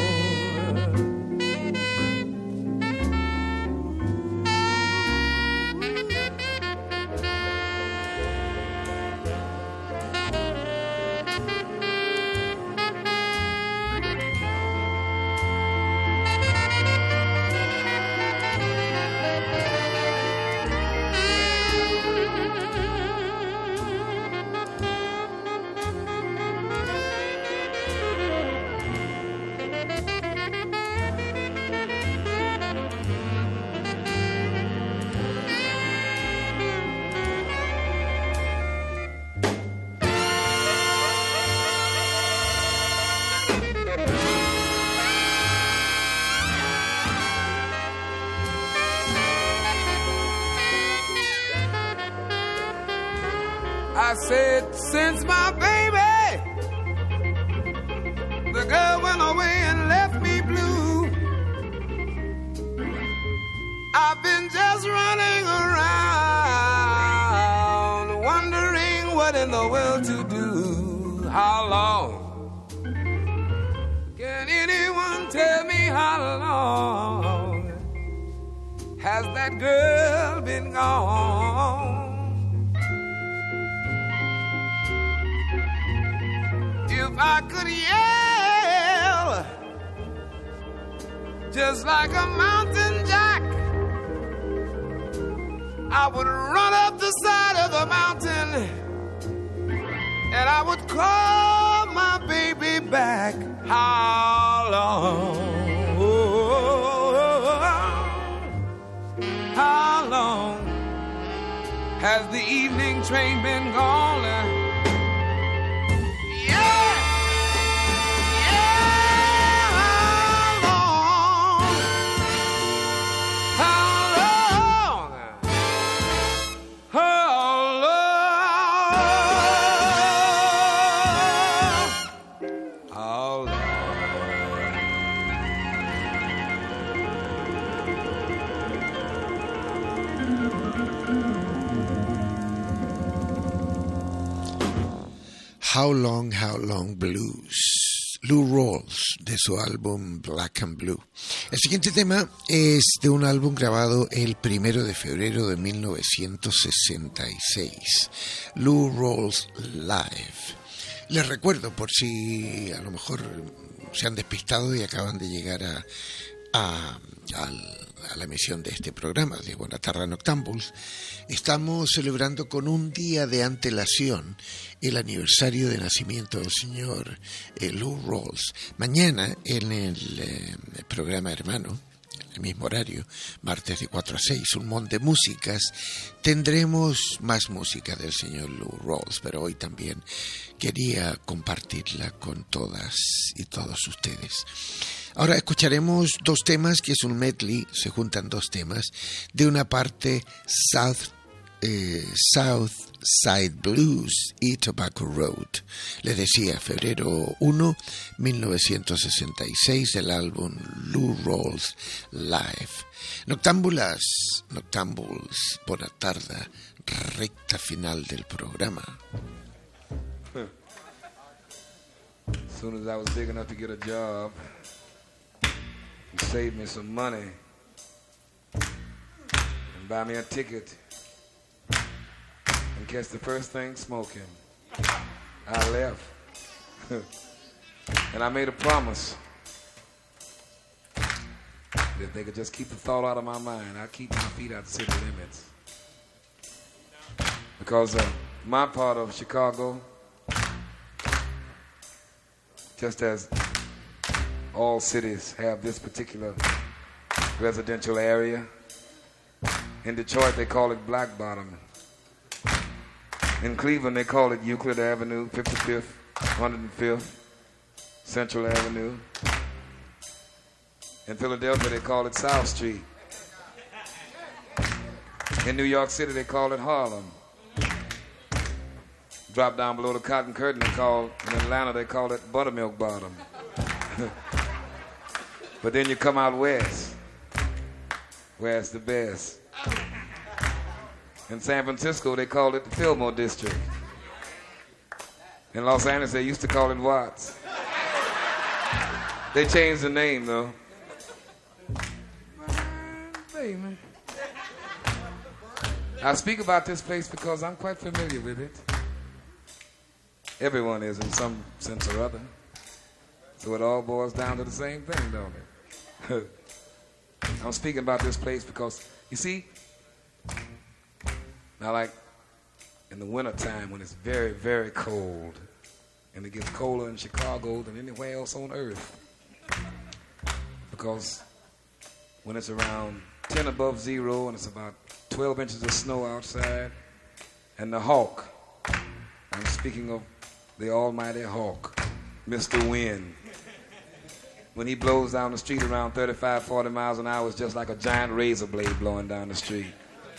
F: I said, since my baby, the girl went away and left me blue, I've been just running around, wondering what in the world to do. How long? Can anyone tell me how long has that girl been gone? If I could yell just like a mountain jack, I would run up the side of the mountain and I would call my baby back. How long? How long has the evening train been gone?
C: How Long Blues, Lou Rawls, de su álbum Black and Blue. El siguiente tema es de un álbum grabado el 1 de febrero de 1966, Lou Rawls Live. Les recuerdo, por si a lo mejor se han despistado y acaban de llegar a la emisión de este programa de Buenatarra Noctambules, estamos celebrando con un día de antelación el aniversario de nacimiento del señor Lou Rawls. Mañana en el programa hermano, en el mismo horario, martes de 4 a 6, un montón de músicas, tendremos más música del señor Lou Rawls, pero hoy también quería compartirla con todas y todos ustedes. Ahora escucharemos dos temas, que es un medley, se juntan dos temas, de una parte South Side Blues y Tobacco Road. Les decía, febrero 1, 1966, del álbum Lou Rawls Live. Noctámbules, buena tarde, recta final del programa.
F: As soon as I was big enough to get a job, save me some money and buy me a ticket and catch the first thing smoking, I left. And I made a promise that if they could just keep the thought out of my mind, I'd keep my feet out the city limits. Because my part of Chicago, just as all cities have this particular residential area. In Detroit, they call it Black Bottom. In Cleveland, they call it Euclid Avenue, 55th, 105th, Central Avenue. In Philadelphia, they call it South Street. In New York City, they call it Harlem. Drop down below the Cotton Curtain, in Atlanta, they call it Buttermilk Bottom. But then you come out west, where it's the best. In San Francisco, they call it the Fillmore District. In Los Angeles, they used to call it Watts. They changed the name, though. Baby. I speak about this place because I'm quite familiar with it. Everyone is in some sense or other. So it all boils down to the same thing, don't it? I'm speaking about this place because, you see, now like in the wintertime when it's very, very cold, and it gets colder in Chicago than anywhere else on earth, because when it's around 10 above zero and it's about 12 inches of snow outside, and the hawk, I'm speaking of the almighty hawk, Mr. Wind, when he blows down the street around 35, 40 miles an hour, it's just like a giant razor blade blowing down the street.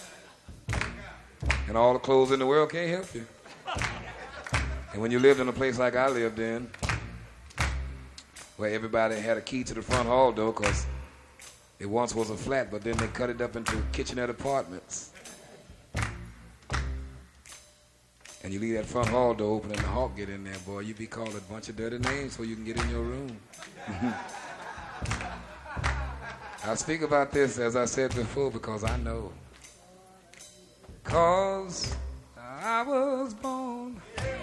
F: And all the clothes in the world can't help you. And when you lived in a place like I lived in, where everybody had a key to the front hall door, because it once was a flat, but then they cut it up into kitchenette apartments. And you leave that front hall door open and the hawk get in there, boy, you be called a bunch of dirty names so you can get in your room. I speak about this, as I said before, because I know. 'Cause I was born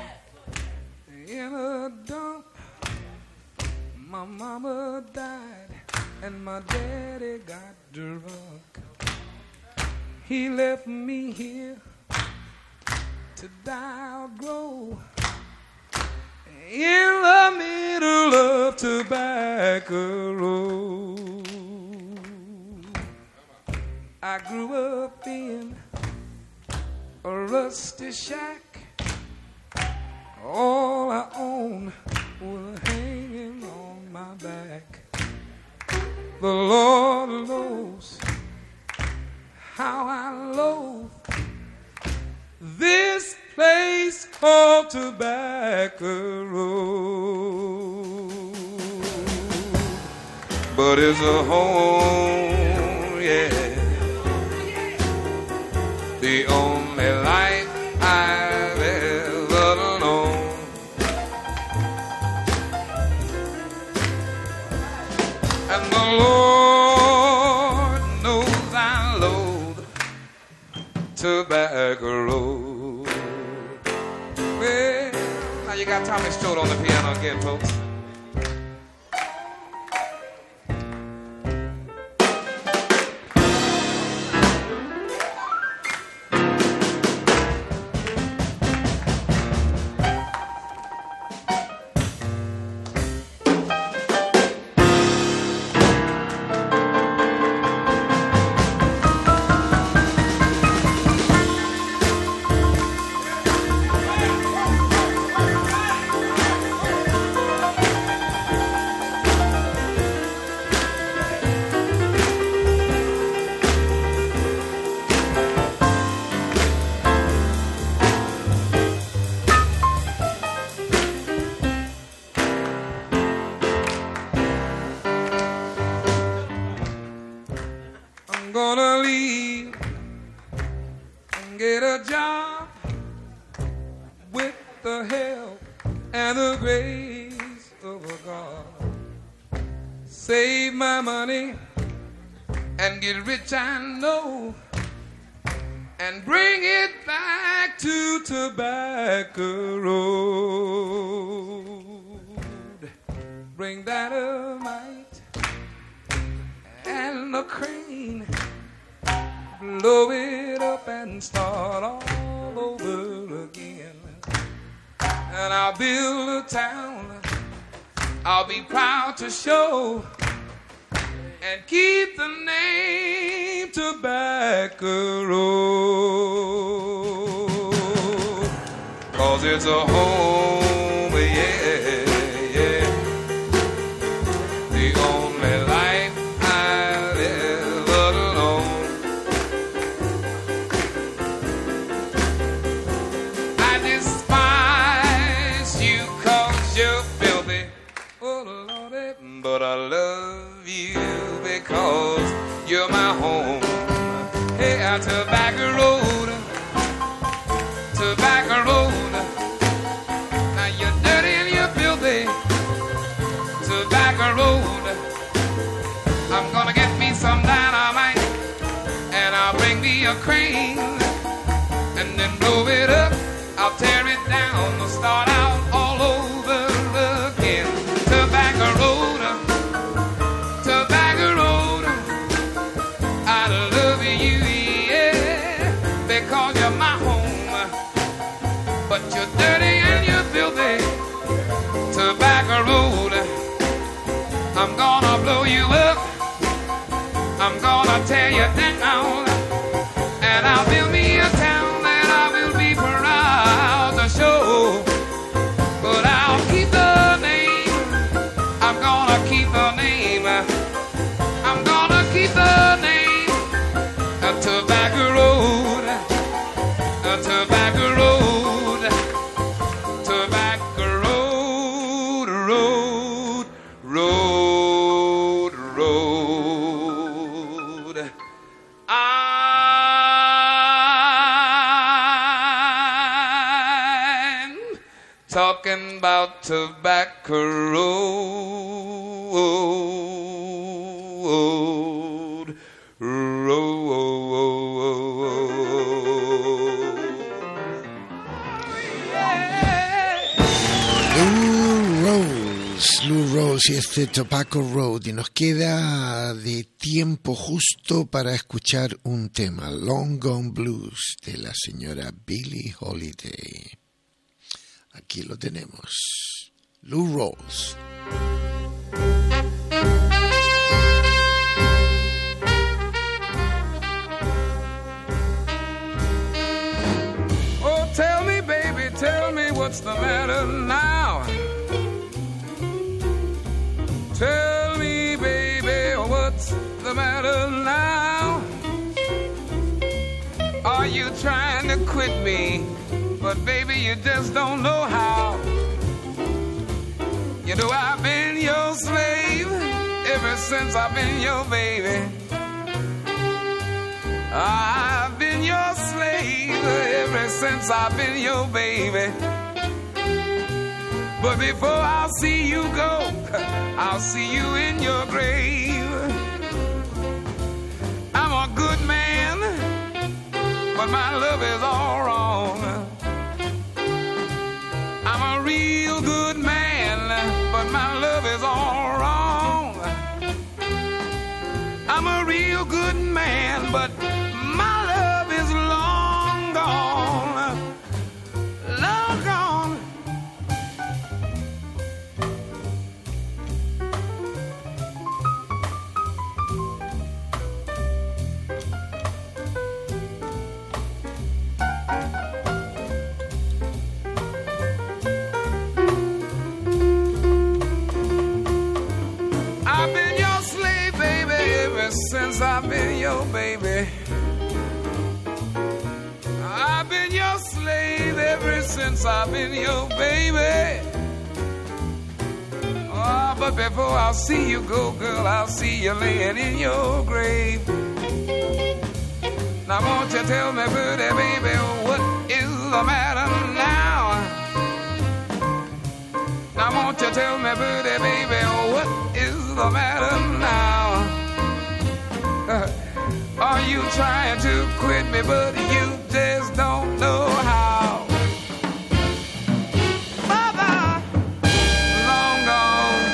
F: in a dump. My mama died and my daddy got drunk. He left me here to die or grow in the middle of Tobacco Road. I grew up in a rusty shack. All I owned was hanging on my back. The Lord knows how I loathe this place called Tobacco Road. But it's a home, yeah. The only life I've ever known. And the Lord knows I loathe Tobacco Road. Well, now you got Tommy Strode on the piano again, folks. Gonna leave and get a job with the help and the grace of a God. Save my money and get rich, I know, and bring it back to Tobacco Road. Bring dynamite and a crane, blow it up and start all over again. And I'll build a town I'll be proud to show, and keep the name Tobacco Road. 'Cause it's a home, yeah, yeah. The only life I've ever known. I despise you 'cause you're filthy, oh Lordy, but I love you because you're my home. Hey, Tobacco Road, Tobacco Road. Now you're dirty and you're filthy, Tobacco Road. I'm gonna get me some dynamite, and I'll bring me a crane, and then blow it up. I'll tear it down, I'll start out all over again. Tobacco Road, Tobacco Road. I love you, yeah, because you're my home. But you're dirty and you're filthy, Tobacco Road. I'm gonna blow you up, I'm gonna tear you down, and I'll build me a town that I will be proud to show. But I'll keep the name, I'm gonna keep the name, I'm gonna keep the name of Tobacco Road, Tobacco Road, Tobacco Road, road, road, road. I'm talking about Tobacco Road,
C: Lou Rawls y este Tobacco Road, y nos queda de tiempo justo para escuchar un tema, Long Gone Blues, de la señora Billie Holiday. Aquí lo tenemos, Lou Rawls.
F: Oh, tell me, baby, tell me what's the matter now. Tell me, baby, what's the matter now? Are you trying to quit me? But baby, you just don't know how. You know I've been your slave ever since I've been your baby. I've been your slave ever since I've been your baby. But before I'll see you go, I'll see you in your grave. I'm a good man, but my love is all wrong. I'm a real good man, but my love is all wrong. I'm a real good man, but my love is long gone. Long gone. I've been your slave, baby, ever since I've been your baby. I've been your slave ever since I've been your baby. Oh, but before I'll see you go, girl, I'll see you laying in your grave. Now won't you tell me, pretty baby, what is the matter now? Now won't you tell me, pretty baby, what is the matter now? Are you trying to quit me, but you just don't know how? Bye-bye, long gone.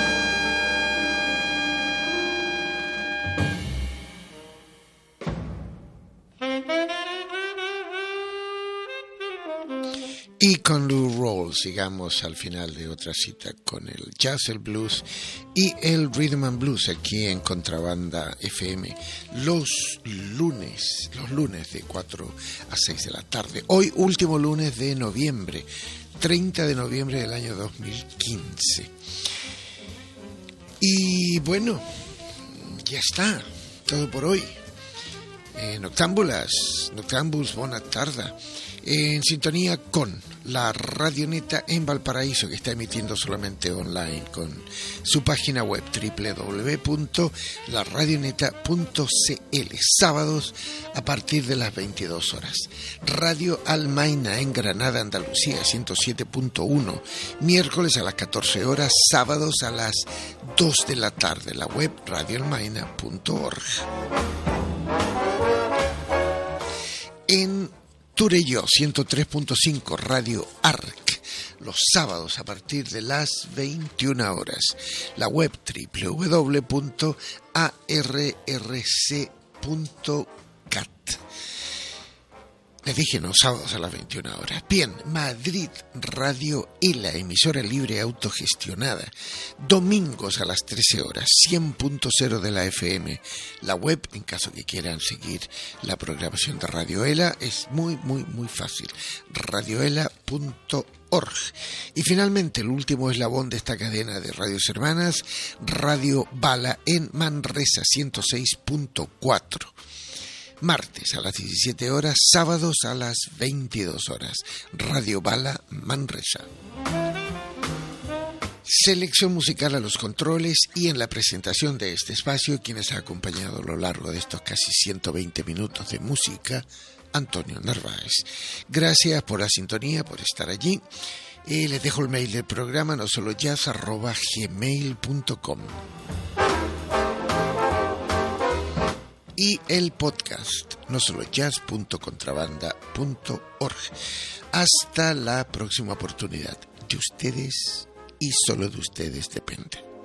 C: Y con Lou Rawls llegamos al final de otra cita con el jazz, el blues y el rhythm and blues aquí en Contrabanda FM los lunes de 4 a 6 de la tarde. Hoy último lunes de noviembre, 30 de noviembre del año 2015. Y bueno, ya está, todo por hoy. Noctambuls, buena tarde. En sintonía con la Radioneta en Valparaíso, que está emitiendo solamente online con su página web www.laradioneta.cl, sábados a partir de las 22 horas. Radio Almaina en Granada, Andalucía, 107.1, miércoles a las 14 horas, sábados a las 2 de la tarde, la web radioalmaina.org. En Turelló, 103.5, Radio ARC, los sábados a partir de las 21 horas. La web www.arrc.cat. Les dije, no, sábados a las 21 horas. Bien, Madrid Radio ELA, emisora libre autogestionada. Domingos a las 13 horas, 100.0 de la FM. La web, en caso que quieran seguir la programación de Radio ELA, es muy fácil. radioela.org. Y finalmente, el último eslabón de esta cadena de radios hermanas, Radio Bala en Manresa, 106.4. Martes a las 17 horas, sábados a las 22 horas. Radio Bala Manresa. Selección musical a los controles y en la presentación de este espacio, quienes ha acompañado a lo largo de estos casi 120 minutos de música, Antonio Narváez. Gracias por la sintonía, por estar allí. Les dejo el mail del programa, nosolojazz@gmail.com. Y el podcast, nosolojazz.contrabanda.org. Hasta la próxima oportunidad. De ustedes y solo de ustedes depende.